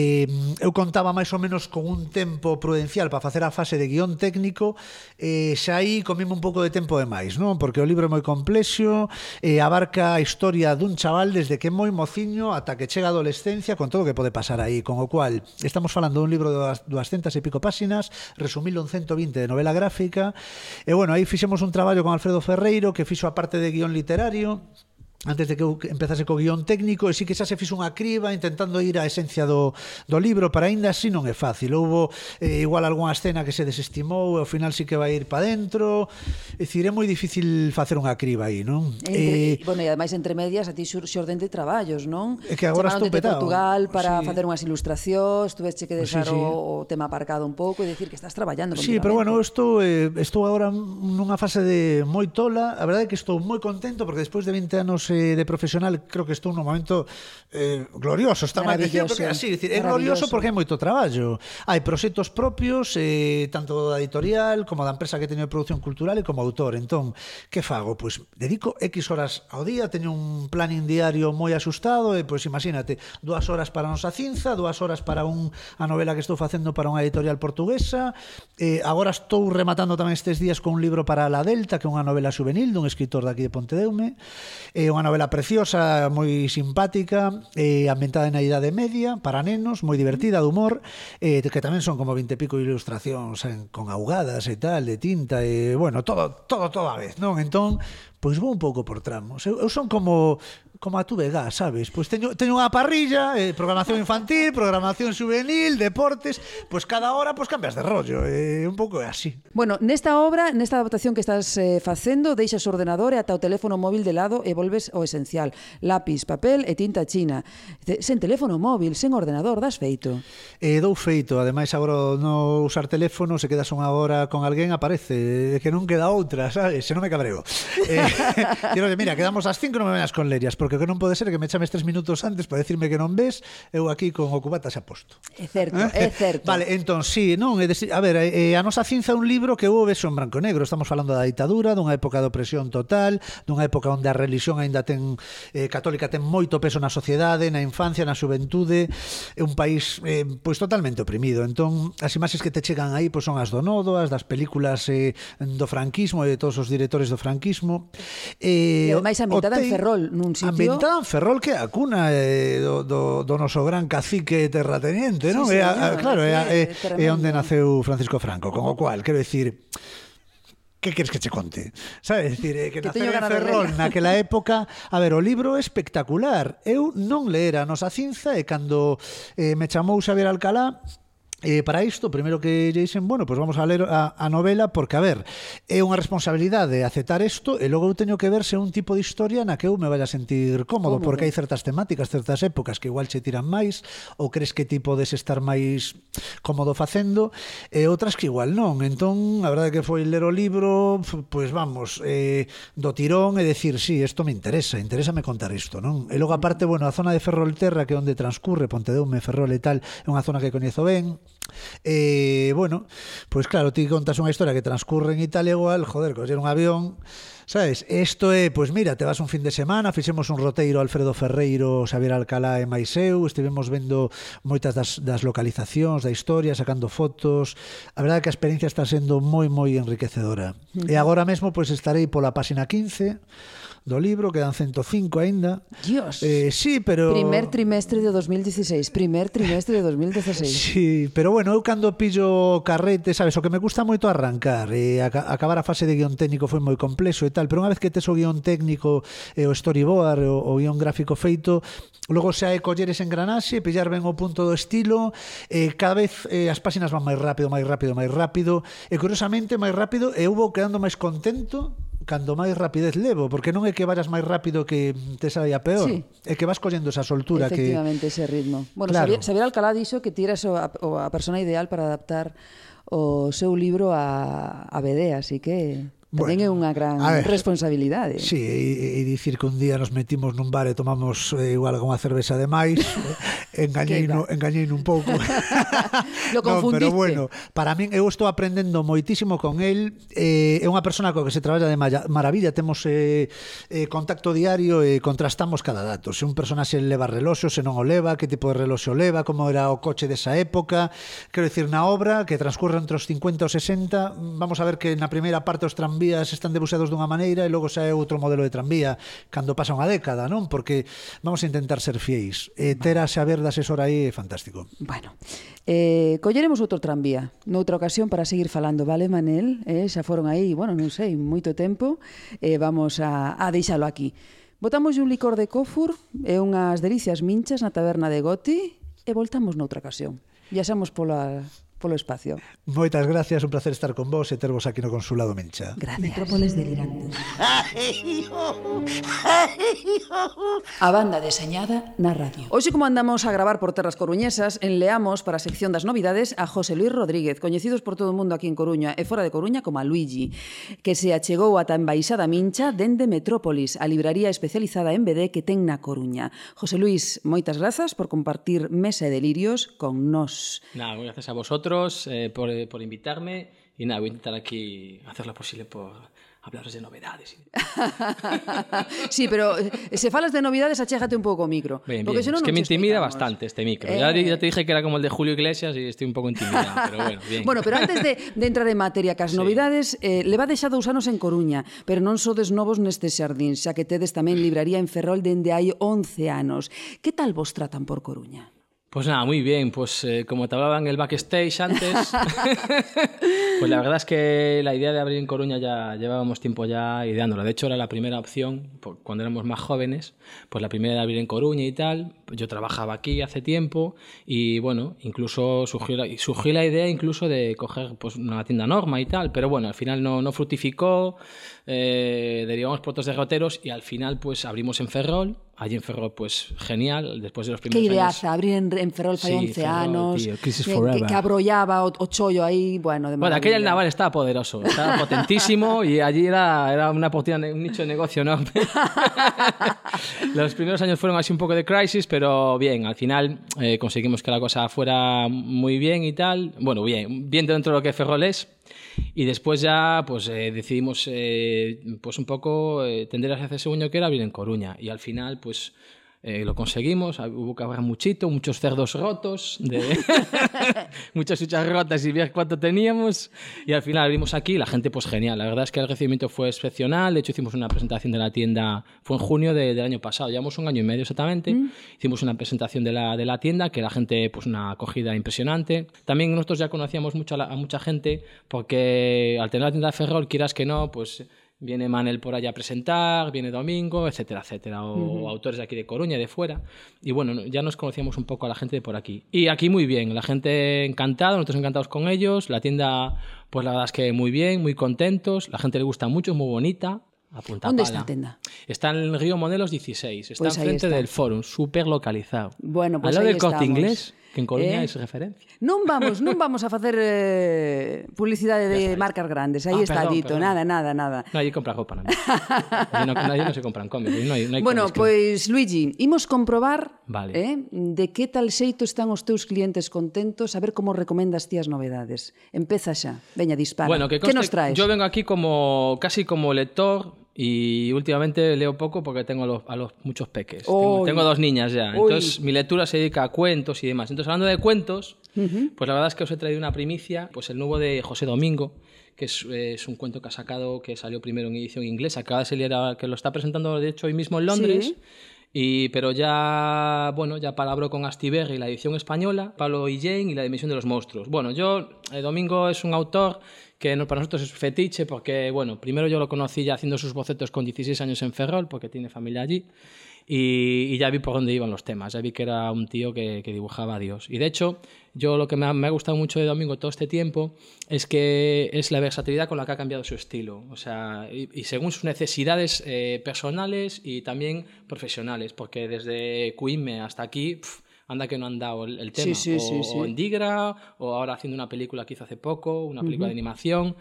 [SPEAKER 5] eu contaba máis ou menos con un tempo prudencial para facer a fase de guión técnico, xa aí comíme un pouco de tempo de máis, non? Porque o libro é moi complexo, abarca a historia dun chaval desde que é moi mociño ata que chega a adolescencia, con todo o que pode pasar aí, con o cual estamos falando dun libro de 200 e pico páxinas, resumilo en 120 de novela gráfica, e bueno, aí fixemos un traballo con Alfredo Ferreiro, que fixo a parte de guión literario, antes de que eu empezase co guión técnico, e sí que xa se fixo unha criba intentando ir á esencia do libro, para aínda así non é fácil. Houbo igual algunha escena que se desestimou e ao final sí que vai ir para dentro. É dicir, é moi difícil facer unha criba aí, non?
[SPEAKER 1] Bueno, e ademais entre medias a ti xorden de traballos, non?
[SPEAKER 5] É que agora estou petado.
[SPEAKER 1] Portugal para
[SPEAKER 5] sí.
[SPEAKER 1] facer unhas ilustracións, tuveche que deixar
[SPEAKER 5] sí.
[SPEAKER 1] o tema aparcado un pouco e dicir que estás traballando.
[SPEAKER 5] Sí, pero bueno, estou agora nunha fase de moi tola. A verdade é que estou moi contento porque despois de 20 anos de profesional creo que estou nun momento glorioso, está máis dicir, porque así, dicir, é glorioso porque hai moito traballo. Hai proxectos propios, tanto da editorial como da empresa que teño de producción cultural e como autor. Entón, que fago? Pois dedico X horas ao día, teño un planning diario moi asustado e pois imagínate, 2 horas para Nosa Cinza, 2 horas para a novela que estou facendo para unha editorial portuguesa. Agora estou rematando tamén estes días con un libro para La Delta, que é unha novela juvenil dun escritor daqui de Pontedeume. Unha novela preciosa, moi simpática, ambientada na Idade Media, para nenos, moi divertida, de humor, que tamén son como 20 e pico ilustracións con augadas e tal, de tinta, e bueno, todo a vez, non? Entón, pois vou un pouco por tramos. Eu son como a tu vega, sabes? Pois teño unha parrilla, programación infantil, programación juvenil, deportes, pois cada hora pois cambias de rollo, un pouco é así.
[SPEAKER 1] Bueno, nesta obra, nesta adaptación que estás facendo, deixas o ordenador e ata o teléfono móvil de lado e volves ao esencial. Lápis, papel e tinta china. Sen teléfono móvil, sen ordenador, das feito?
[SPEAKER 5] Dou feito, ademais agora no usar teléfono, se quedas unha hora con alguén aparece, que non queda outra, sabes? Se non me cabreo. Mira, quedamos ás 5, non me venas con lerias, porque o que non pode ser é que me chames 3 minutos antes para decirme que non ves, eu aquí con o cubata xa posto.
[SPEAKER 1] É certo, é certo.
[SPEAKER 5] Vale, entón, sí, non, a ver, a Nosa Cinza é un libro que eu vexo en branco e negro. Estamos falando da ditadura, dunha época de opresión total, dunha época onde a religión aínda católica ten moito peso na sociedade, na infancia, na xuventude, é un país pois totalmente oprimido. Entón, as imaxes que te chegan aí pois son as do Nodo, as das películas do franquismo e de todos os directores do franquismo.
[SPEAKER 1] E ademais ambientada en Ferrol, nun sitio...
[SPEAKER 5] Ambientada en Ferrol, que é a cuna do noso gran cacique terrateniente, non?
[SPEAKER 1] Sí,
[SPEAKER 5] claro, é onde naceu Francisco Franco, con o cual, quero dicir... Que queres que che conte? Sabes, decir, que nacer en Ferrol naquela época, a ver, o libro é espectacular. Eu non leera a Nosa Cinza e cando me chamou Xavier Alcalá, Para isto, primeiro que lle dixen, bueno, pois vamos a ler a novela, porque, a ver, é unha responsabilidade aceptar isto, e logo eu teño que ver se é un tipo de historia na que eu me vaya a sentir cómodo, porque hai certas temáticas, certas épocas que igual che tiran máis, ou crees que ti podes estar máis cómodo facendo, e outras que igual non. Entón, a verdade que foi ler o libro, pois vamos, do tirón, e decir, sí, isto me interésame contar isto, non? E logo, aparte, bueno, a zona de Ferrolterra, que é onde transcurre, Pontedeume, Ferrol e tal, é unha zona que coñezo ben. Bueno, pois claro, ti contas unha historia que transcurre en Italia igual, joder, coller un avión, sabes? Isto é, pois mira, te vas un fin de semana, fixemos un roteiro Alfredo Ferreiro, Xavier Alcalá e máis eu, estivemos vendo moitas das localizacións da historia, sacando fotos. A verdade é que a experiencia está sendo moi enriquecedora. E agora mesmo pois estarei pola páxina 15 do libro, quedan 105 aínda.
[SPEAKER 1] Dios.
[SPEAKER 5] Sí, pero
[SPEAKER 1] Primer trimestre de 2016.
[SPEAKER 5] Sí, pero bueno, eu cando pillo carrete, sabes, o que me gusta moito arrancar, acabar a fase de guión técnico foi moi complexo e tal, pero unha vez que tes o guión técnico e o storyboard, o guión gráfico feito, logo xa é coller ese engranaxe, pillar ben o punto do estilo, cada vez as páxinas van máis rápido, e curiosamente máis rápido, e eu vou quedando máis contento cando máis rapidez levo, porque non é que vayas máis rápido que te saia peor,
[SPEAKER 1] sí.
[SPEAKER 5] É que vas collendo esa soltura.
[SPEAKER 1] Efectivamente, ese ritmo. Bueno,
[SPEAKER 5] claro.
[SPEAKER 1] Xavier Alcalá dixo que ti eras a persona ideal para adaptar o seu libro a BD, así que tamén é unha gran responsabilidade.
[SPEAKER 5] Sí, e dicir que un día nos metimos nun bar e tomamos igual unha cerveza de máis, engañei un pouco.
[SPEAKER 1] Lo confundiste.
[SPEAKER 5] No, pero bueno, para min eu estou aprendendo moitísimo con el, é unha persona co que se traballa de maravilla, temos contacto diario e contrastamos cada dato. Se un personaxe leva reloxo, se non o leva, que tipo de reloxo leva, como era o coche desa época. Quero dicir, na obra, que transcurre entre os 50 e os 60, vamos a ver que na primeira parte os tranvías están debuxados dunha maneira e logo xa é outro modelo de tranvía cando pasa unha década, non? Porque vamos a intentar ser fiéis. Ter a Xavier de asesor aí é fantástico.
[SPEAKER 1] Bueno, colleremos outro tranvía noutra ocasión para seguir falando, vale, Manel? Xa foron aí, bueno, non sei, moito tempo, vamos a deixalo aquí. Botamos un licor de Cofur e unhas delicias minchas na taberna de Goti e voltamos noutra ocasión. Viaxamos polo espacio.
[SPEAKER 5] Moitas gracias, un placer estar con vos e tervos aquí no Consulado Mincha.
[SPEAKER 1] Gracias. Metrópoles delirantes. A banda deseñada na radio. Hoxe, como andamos a gravar por terras coruñesas, enleamos para a sección das novidades a José Luis Rodríguez, coñecidos por todo o mundo aquí en Coruña e fora de Coruña como a Luigi, que se achegou ata a Embaixada Mincha dende Metrópolis, a libraría especializada en BD que ten na Coruña. José Luis, moitas grazas por compartir mesa e delirios con nós.
[SPEAKER 6] Nada, gracias a vosotros por invitarme y nada, voy a intentar aquí hacer lo posible por hablaros de novedades.
[SPEAKER 1] Sí, pero se falas de novedades, achégate un pouco o micro.
[SPEAKER 6] Bien, porque es que me intimida bastante este micro. Ya te dije que era como el de Julio Iglesias y estoy un pouco intimidado, pero bueno, bien.
[SPEAKER 1] Bueno, pero antes de entrar en materia cas novidades, levades xa 2 anos en Coruña, pero non sodes novos nestes xardíns, xa que tedes tamén libraría en Ferrol dende hai 11 anos. Que tal vos tratan por Coruña?
[SPEAKER 6] Pues nada, muy bien. Pues como te hablaba en el backstage antes, pues la verdad es que la idea de abrir en Coruña ya llevábamos tiempo ya ideándola. De hecho, era la primera opción, cuando éramos más jóvenes, pues la primera de abrir en Coruña y tal. Yo trabajaba aquí hace tiempo y bueno, incluso surgió la idea incluso de coger pues una tienda Norma y tal, pero bueno, al final no fructificó, derivamos por otros derroteros y al final pues abrimos en Ferrol. Allí en Ferrol, pues genial, después de los primeros
[SPEAKER 1] años... Que
[SPEAKER 6] ideaza,
[SPEAKER 1] abrir en Ferrol fai 11 anos,
[SPEAKER 6] tío,
[SPEAKER 1] que abrollaba o chollo aí, bueno, de
[SPEAKER 6] maravilla. Bueno, aquella el naval estaba poderoso, estaba potentísimo y allí era una oportunidad, un nicho de negocio enorme. Los primeros años fueron así un poco de crisis, pero bien, al final conseguimos que la cosa fuera muy bien y tal. Bueno, bien dentro de lo que Ferrol es. Y después ya pues decidimos pues un poco tender hacia ese sueño que era vivir en Coruña y al final pues lo conseguimos, hubo que haber muchos cerdos rotos, muchas huchas rotas y ver cuánto teníamos y al final abrimos aquí, la gente pues genial, la verdad es que el recibimiento fue excepcional, de hecho hicimos una presentación de la tienda, fue en junio del año pasado, llevamos 1 año y medio exactamente, hicimos una presentación de la tienda, que la gente pues una acogida impresionante, también nosotros ya conocíamos mucho a mucha gente porque al tener la tienda de Ferrol, quieras que no, pues Viene Manel por allá a presentar, viene Domingo, etcétera, etcétera. O autores de aquí de Coruña y de fuera. Y bueno, ya nos conocíamos un poco a la gente de por aquí. Y aquí muy bien, la gente encantada, nosotros encantados con ellos. La tienda, pues la verdad es que muy bien, muy contentos. La gente le gusta mucho, es muy bonita.
[SPEAKER 1] ¿Dónde está la tienda?
[SPEAKER 6] Está en el Río Monelos 16. Está
[SPEAKER 1] Pues
[SPEAKER 6] enfrente del Fórum, súper localizado.
[SPEAKER 1] Bueno, pues
[SPEAKER 6] al lado
[SPEAKER 1] aí
[SPEAKER 6] del Corte
[SPEAKER 1] estamos.
[SPEAKER 6] Inglés, que en Coruña es referencia.
[SPEAKER 1] Non vamos a facer publicidade de marcas grandes. Aí está
[SPEAKER 6] perdón,
[SPEAKER 1] dito,
[SPEAKER 6] perdón.
[SPEAKER 1] nada.
[SPEAKER 6] No, allí compra ropa, non. Allí no se compran cómics. No hai
[SPEAKER 1] Bueno,
[SPEAKER 6] cómics,
[SPEAKER 1] pois Luigi, imos comprobar
[SPEAKER 6] Vale.
[SPEAKER 1] de que tal xeito están os teus clientes contentos, a ver como recomendas ti as novedades. Empeza xa, veña, dispara.
[SPEAKER 6] Bueno, que
[SPEAKER 1] que
[SPEAKER 6] conste,
[SPEAKER 1] nos traes?
[SPEAKER 6] yo vengo aquí casi como lector y últimamente leo poco porque tengo a los muchos peques.
[SPEAKER 1] Uy.
[SPEAKER 6] Tengo 2 niñas ya.
[SPEAKER 1] Uy.
[SPEAKER 6] Entonces mi lectura se dedica a cuentos y demás. Entonces hablando de cuentos, pues la verdad es que os he traído una primicia, pues el nuevo de José Domingo, que es un cuento que ha sacado, que salió primero en edición inglesa, acaba de salir, que lo está presentando de hecho hoy mismo en Londres.
[SPEAKER 1] Sí.
[SPEAKER 6] Pero ya palabró con Astiberri la edición española, Pablo y Jane y la Dimensión de los Monstruos. Bueno, Domingo es un autor que para nosotros es fetiche porque, bueno, primero yo lo conocí ya haciendo sus bocetos con 16 años en Ferrol, porque tiene familia allí, y ya vi por dónde iban los temas, ya vi que era un tío que dibujaba a Dios. Y de hecho, yo lo que me ha gustado mucho de Domingo todo este tiempo es que es la versatilidad con la que ha cambiado su estilo, o sea, y según sus necesidades personales y también profesionales, porque desde Cuime hasta aquí... anda que no han dado el tema.
[SPEAKER 1] Sí.
[SPEAKER 6] O en Digra, o ahora haciendo una película que hizo hace poco, una película de animación.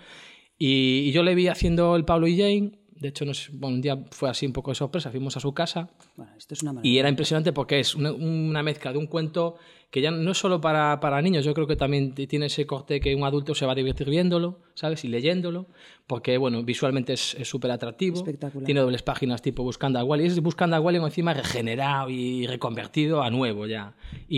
[SPEAKER 6] Y yo le vi haciendo el Pablo y Jane. De hecho, un día fue así un poco de sorpresa, fuimos a su casa.
[SPEAKER 1] Bueno, esto es una maravilla.
[SPEAKER 6] Y era impresionante porque es una mezcla de un cuento que ya no es solo para niños, yo creo que también tiene ese corte que un adulto se va a divertir viéndolo, ¿sabes? Y leyéndolo, porque, bueno, visualmente es súper atractivo.
[SPEAKER 1] Espectacular.
[SPEAKER 6] Tiene dobles páginas tipo Buscando a Wally. Es Buscando a Wally encima regenerado y reconvertido a nuevo ya.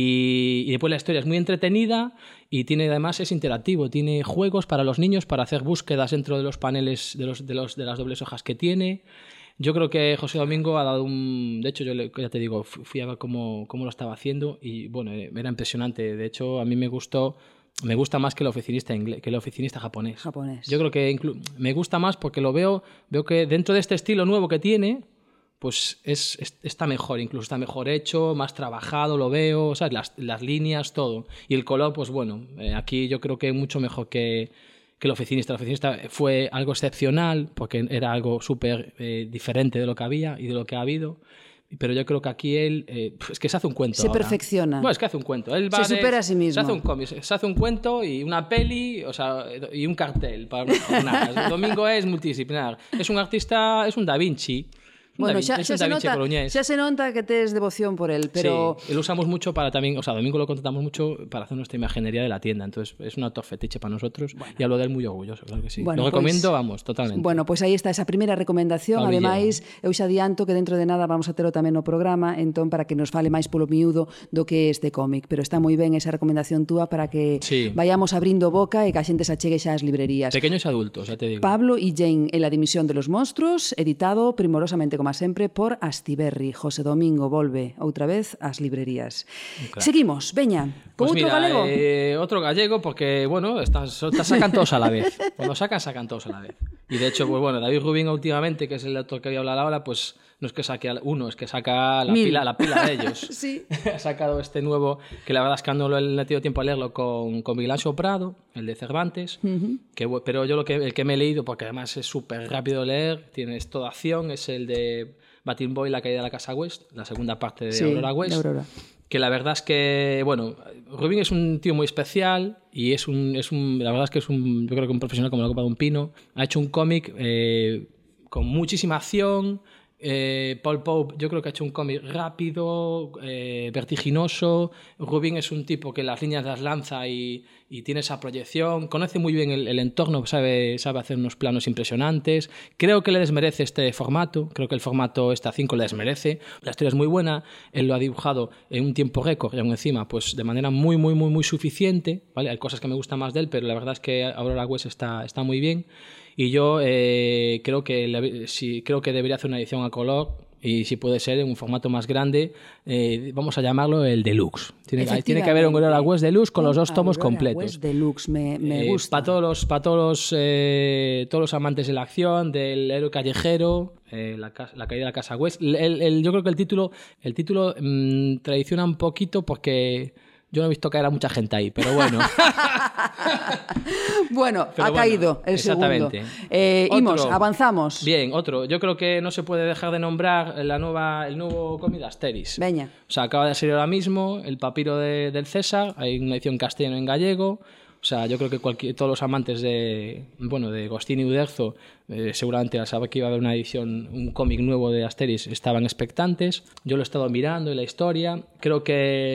[SPEAKER 6] Y después la historia es muy entretenida y además es interactivo. Tiene juegos para los niños para hacer búsquedas dentro de los paneles de las dobles hojas que tiene. Yo creo que José Domingo ha dado de hecho, yo ya te digo, fui a ver cómo lo estaba haciendo y, bueno, era impresionante. De hecho, a mí me gusta más que el oficinista japonés. Yo creo que me gusta más porque veo que dentro de este estilo nuevo que tiene, pues está mejor, incluso está mejor hecho, más trabajado, lo veo, ¿sabes? Las líneas, todo. Y el color, pues bueno, aquí yo creo que mucho mejor que el oficinista. El oficinista fue algo excepcional porque era algo súper diferente de lo que había y de lo que ha habido. Pero yo creo que aquí él es que se hace un cuento.
[SPEAKER 1] Se
[SPEAKER 6] ahora.
[SPEAKER 1] perfecciona.
[SPEAKER 6] Bueno, es que hace un cuento. Él
[SPEAKER 1] se supera a sí mismo.
[SPEAKER 6] Se hace un cómic, se hace un cuento y una peli, o sea, y un cartel para unas jornadas. Domingo es multidisciplinar. Es un artista, es un Da Vinci.
[SPEAKER 1] Bueno, xa se nota que tes devoción por él, pero...
[SPEAKER 6] Sí, lo usamos mucho para también, o sea, Domingo lo contratamos mucho para hacer nuestra imaginería de la tienda, entonces es un autor fetiche para nosotros y hablo de él muy orgulloso, claro que sí.
[SPEAKER 1] Bueno,
[SPEAKER 6] lo recomiendo, vamos, totalmente.
[SPEAKER 1] Bueno, pois aí está esa primeira recomendación,
[SPEAKER 6] Pablo
[SPEAKER 1] ademais, eu xa adianto que dentro de nada vamos a tero tamén no programa, entón para que nos fale máis polo miúdo do que é este cómic, pero está moi ben esa recomendación túa para que vayamos abrindo boca e que a xente se achegue xa ás librerías.
[SPEAKER 6] Pequeños e adultos, xa te digo.
[SPEAKER 1] Pablo y Jane en la Dimisión de los Monstruos, editado primorosamente, como sempre, por Astiberri. José Domingo volve outra vez ás librerías. Claro. Seguimos, veña, con
[SPEAKER 6] pues
[SPEAKER 1] outro galego.
[SPEAKER 6] Otro gallego porque, bueno, sacan todos a la vez. Cuando sacan todos a la vez. Y de hecho, pues bueno, David Rubín últimamente, que es el autor que voy a hablar ahora, pues no es que saque uno, es que saca la pila de ellos.
[SPEAKER 1] Sí.
[SPEAKER 6] Ha sacado este nuevo, que la verdad es que no lo he tenido tiempo a leerlo, con Miguel Anxo Prado, el de Cervantes, pero yo el que me he leído, porque además es súper rápido de leer, tienes toda acción, es el de Batin Boy, La caída de la Casa West, la segunda parte de Aurora West.
[SPEAKER 1] Aurora.
[SPEAKER 6] Que la verdad es que, bueno, Rubín es un tío muy especial y la verdad es que yo creo que un profesional como la copa de un pino. Ha hecho un cómic con muchísima acción. Paul Pope yo creo que ha hecho un cómic rápido, vertiginoso. Rubín es un tipo que las líneas las lanza y tiene esa proyección, conoce muy bien el entorno, sabe hacer unos planos impresionantes. Creo que le desmerece este formato, creo que el formato este A5 le desmerece. La historia es muy buena, él lo ha dibujado en un tiempo récord y aún encima pues de manera muy muy muy muy suficiente, ¿vale? Hay cosas que me gustan más de él, pero la verdad es que Aurora West está muy bien. Y yo creo que debería hacer una edición a color y si puede ser en un formato más grande, vamos a llamarlo el deluxe. Tiene que haber un Aurora West deluxe con los 2 tomos completos.
[SPEAKER 1] West deluxe, me gusta.
[SPEAKER 6] Para todos los amantes de la acción, del héroe callejero, la caída de la Casa West. Yo creo que el título traiciona un poquito porque yo no he visto caer a mucha gente ahí, pero bueno.
[SPEAKER 1] Bueno, ha caído el segundo. Imos, avanzamos.
[SPEAKER 6] Bien, otro. Yo creo que no se puede dejar de nombrar el nuevo cómic de Asterix.
[SPEAKER 1] Veña.
[SPEAKER 6] O sea, acaba de salir ahora mismo El papiro del César. Hay una edición en castellano y en gallego. O sea, yo creo que todos los amantes de Goscinny y Uderzo, seguramente al saber que iba a haber una edición, un cómic nuevo de Asterix, estaban expectantes. Yo lo he estado mirando y la historia. Creo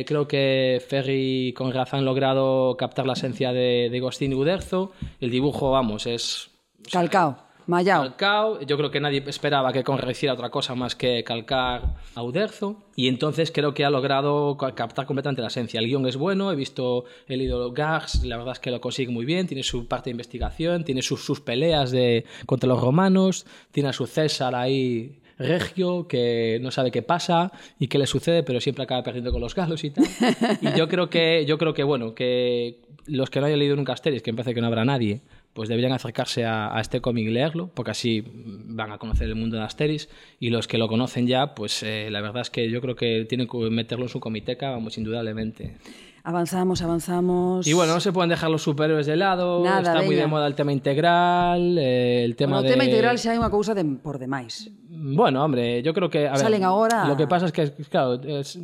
[SPEAKER 6] que Ferri con razón han logrado captar la esencia de Goscinny y Uderzo. El dibujo, vamos, es...
[SPEAKER 1] Calcao. Mallao.
[SPEAKER 6] Yo creo que nadie esperaba que Conrad hiciera otra cosa más que calcar a Uderzo, y entonces creo que ha logrado captar completamente la esencia. El guión es bueno, he leído los gags, la verdad es que lo consigue muy bien, tiene su parte de investigación, tiene sus peleas contra los romanos, tiene a su César ahí regio que no sabe qué pasa y qué le sucede, pero siempre acaba perdiendo con los galos y tal. Y yo creo que bueno, que los que no hayan leído nunca Asterix, que me parece que no habrá nadie, pues deberían acercarse a este cómic y leerlo, porque así van a conocer el mundo de Asterix, y los que lo conocen ya, pues la verdad es que yo creo que tienen que meterlo en su comiteca, vamos, indudablemente.
[SPEAKER 1] Avanzamos.
[SPEAKER 6] Y bueno, no se pueden dejar los superhéroes de lado.
[SPEAKER 1] Nada,
[SPEAKER 6] está muy de moda el tema integral, el tema
[SPEAKER 1] tema integral xa é unha cousa por demais.
[SPEAKER 6] Bueno, hombre, yo creo que...
[SPEAKER 1] Salen ahora...
[SPEAKER 6] Lo que pasa es que, claro,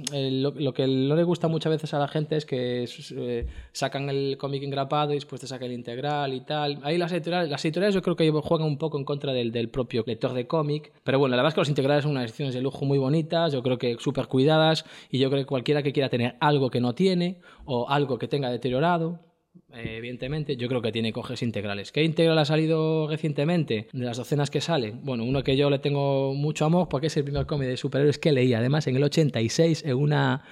[SPEAKER 6] lo que no le gusta muchas veces a la gente es que sacan el cómic engrapado y después te sacan el integral y tal. Ahí las editoriales yo creo que juegan un poco en contra del propio lector de cómic. Pero bueno, la verdad es que los integrales son unas ediciones de lujo muy bonitas, yo creo que súper cuidadas, y yo creo que cualquiera que quiera tener algo que no tiene o algo que tenga deteriorado, evidentemente, yo creo que tiene coges integrales. ¿Qué integral ha salido recientemente? De las docenas que salen. Bueno, uno que yo le tengo mucho amor porque es el primer cómic de superhéroes que leí, además en el 86, en una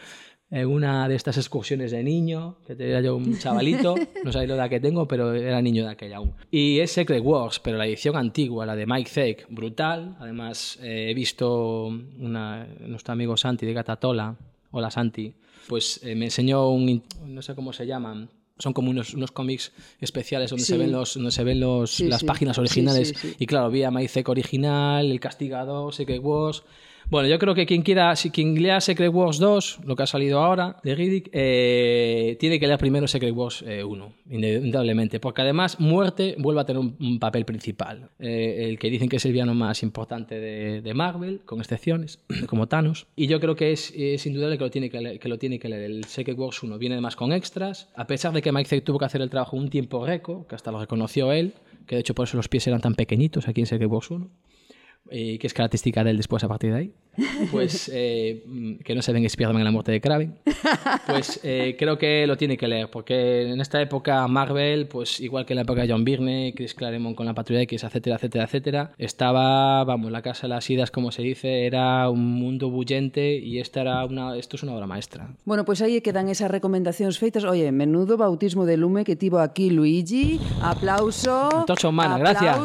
[SPEAKER 6] de estas excursiones de niño, que era yo un chavalito, no sabéis la edad que tengo, pero era niño de aquella aún. Y es Secret Wars, pero la edición antigua, la de Mike Zeck, brutal. Además, he visto nuestro amigo Santi de Gatatola, hola Santi, pues me enseñó no sé cómo se llaman, son como unos cómics especiales donde se ven las páginas originales.
[SPEAKER 1] Sí.
[SPEAKER 6] Y claro, vi a Mike Zeck original, El Castigador, Secret Wars. Bueno, yo creo que quien lea Secret Wars 2, lo que ha salido ahora de Riddick, tiene que leer primero Secret Wars 1, indudablemente, porque además Muerte vuelve a tener un papel principal. El que dicen que es el villano más importante de Marvel, con excepciones, como Thanos. Y yo creo que es indudable que lo tiene que leer. El Secret Wars 1 viene además con extras, a pesar de que Mike Zeck tuvo que hacer el trabajo un tiempo récord, que hasta lo reconoció él, que de hecho por eso los pies eran tan pequeñitos aquí en Secret Wars 1. Que es característica de él después a partir de ahí, pues que no se ven Spider-Man en la muerte de Kraven, pues creo que lo tiene que leer, porque en esta época Marvel, pues igual que en la época de John Byrne, Chris Claremont con la Patrulla X, etcétera, estaba, vamos, la casa de las idas, como se dice, era un mundo bullente, y esto es una obra maestra.
[SPEAKER 1] Bueno, pues aí quedan esas recomendacións feitas. Oye, menudo bautismo de lume que tivo aquí Luigi. Aplauso.
[SPEAKER 6] Antorcha humana, gracias.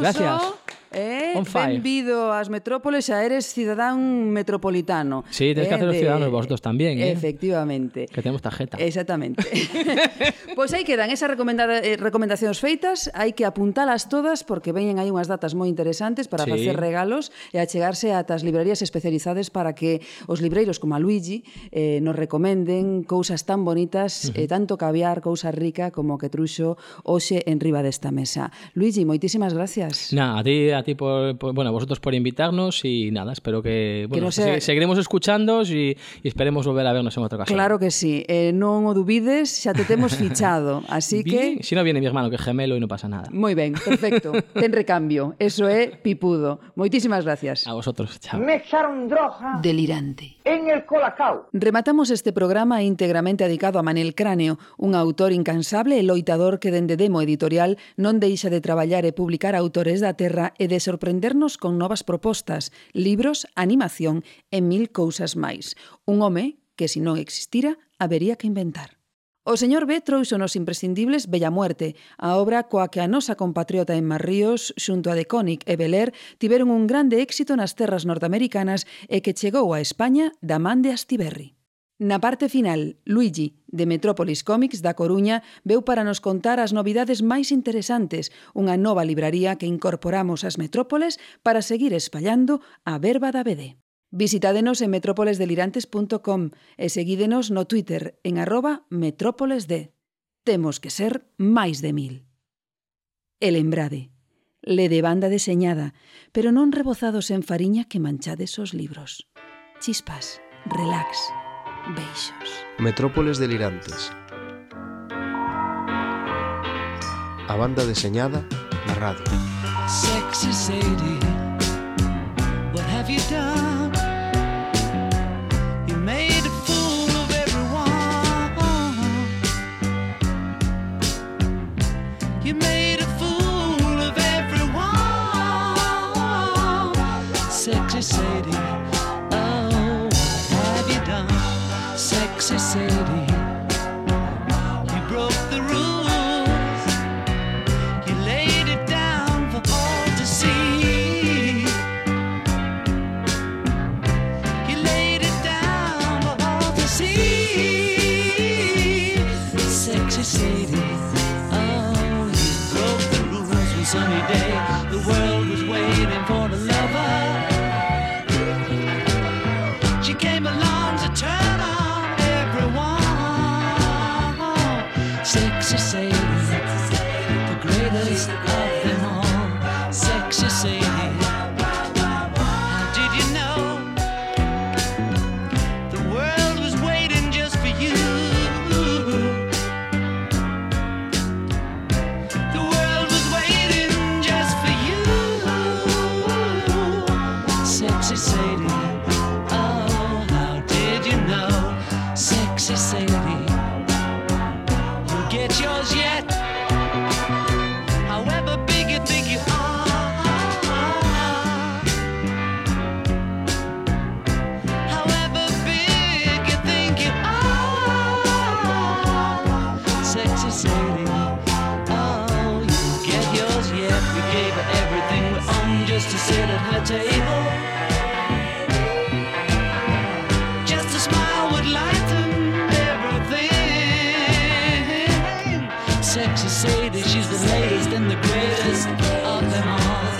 [SPEAKER 1] Benvido ás metrópoles, xa eres cidadán metropolitano.
[SPEAKER 6] Sí, tienes que hacer los ciudadanos vosotros también,
[SPEAKER 1] Efectivamente.
[SPEAKER 6] Que tenemos tarjeta.
[SPEAKER 1] Exactamente. Pois aí quedan esas recomendacións feitas, hai que apuntalas todas porque veñen aí unhas datas moi interesantes para facer regalos e achegarse ata as librerías especializadas para que os libreiros como a Luigi nos recomenden cousas tan bonitas, tanto caviar, cousa rica como que truxo hoxe en riba desta mesa. Luigi, moitísimas gracias.
[SPEAKER 6] A ti bueno, vosotros por invitarnos, y nada, espero que seguiremos escuchándoos y esperemos volver a vernos en otra ocasión.
[SPEAKER 1] Claro que sí, non o dubides, xa te temos fichado, así
[SPEAKER 6] bien,
[SPEAKER 1] que...
[SPEAKER 6] Si no viene mi hermano, que es gemelo y no pasa nada.
[SPEAKER 1] Moi ben, perfecto, ten recambio, eso é pipudo. Moitísimas gracias.
[SPEAKER 6] A vosotros, chao.
[SPEAKER 7] Me echaron droga
[SPEAKER 1] Delirante.
[SPEAKER 7] en el Colacao.
[SPEAKER 1] Rematamos este programa íntegramente dedicado a Manel Cráneo, un autor incansable e loitador que dende Demo Editorial non deixa de traballar e publicar autores da terra e de sorprendernos con novas propostas, libros, animación e 1000 cousas máis. Un home que, se non existira, habería que inventar. O señor B trouxonos imprescindibles Bella Muerte, a obra coa que a nosa compatriota Emma Ríos, xunto a Deconic e Beler, tiveron un grande éxito nas terras norteamericanas e que chegou a España da man de Astiberri. Na parte final, Luigi, de Metrópolis Comics da Coruña, veu para nos contar as novidades máis interesantes, unha nova libraría que incorporamos ás metrópoles para seguir espallando a verba da BD. Visitádenos en metrópolesdelirantes.com e seguídenos no Twitter en @metrópolesd. Temos que ser máis de 1000. E lembrade, le de banda deseñada, pero non rebozados en fariña que manchades os libros. Chispas, relax, beixos.
[SPEAKER 4] Metrópoles Delirantes. A banda deseñada na radio.
[SPEAKER 2] Sexy Sadie, what have you done? You made a fool of everyone. You made a fool of everyone. Sexy Sadie, oh, what have you done? Sexy Sadie, you broke the rules. You laid it down for all to see. You laid it down for all to see. Sexy Sadie, oh, you broke the rules one sunny day. The world was waiting for the lover. She came along to turn on everyone. Sexy Sadie, the greatest of them all. Sexy Sadie, how did you know the world was waiting just for you? The world was waiting just for you. Sexy Sadie, oh, how did you know? Sexy Sadie, you'll get yours yet. However big you think you are, however big you think you are, Sexy Sadie, oh, you get yours yet. We gave her everything we own just to sit at her table. Just a smile would lighten everything. Sexy Sadie, she's the latest and the greatest of them all.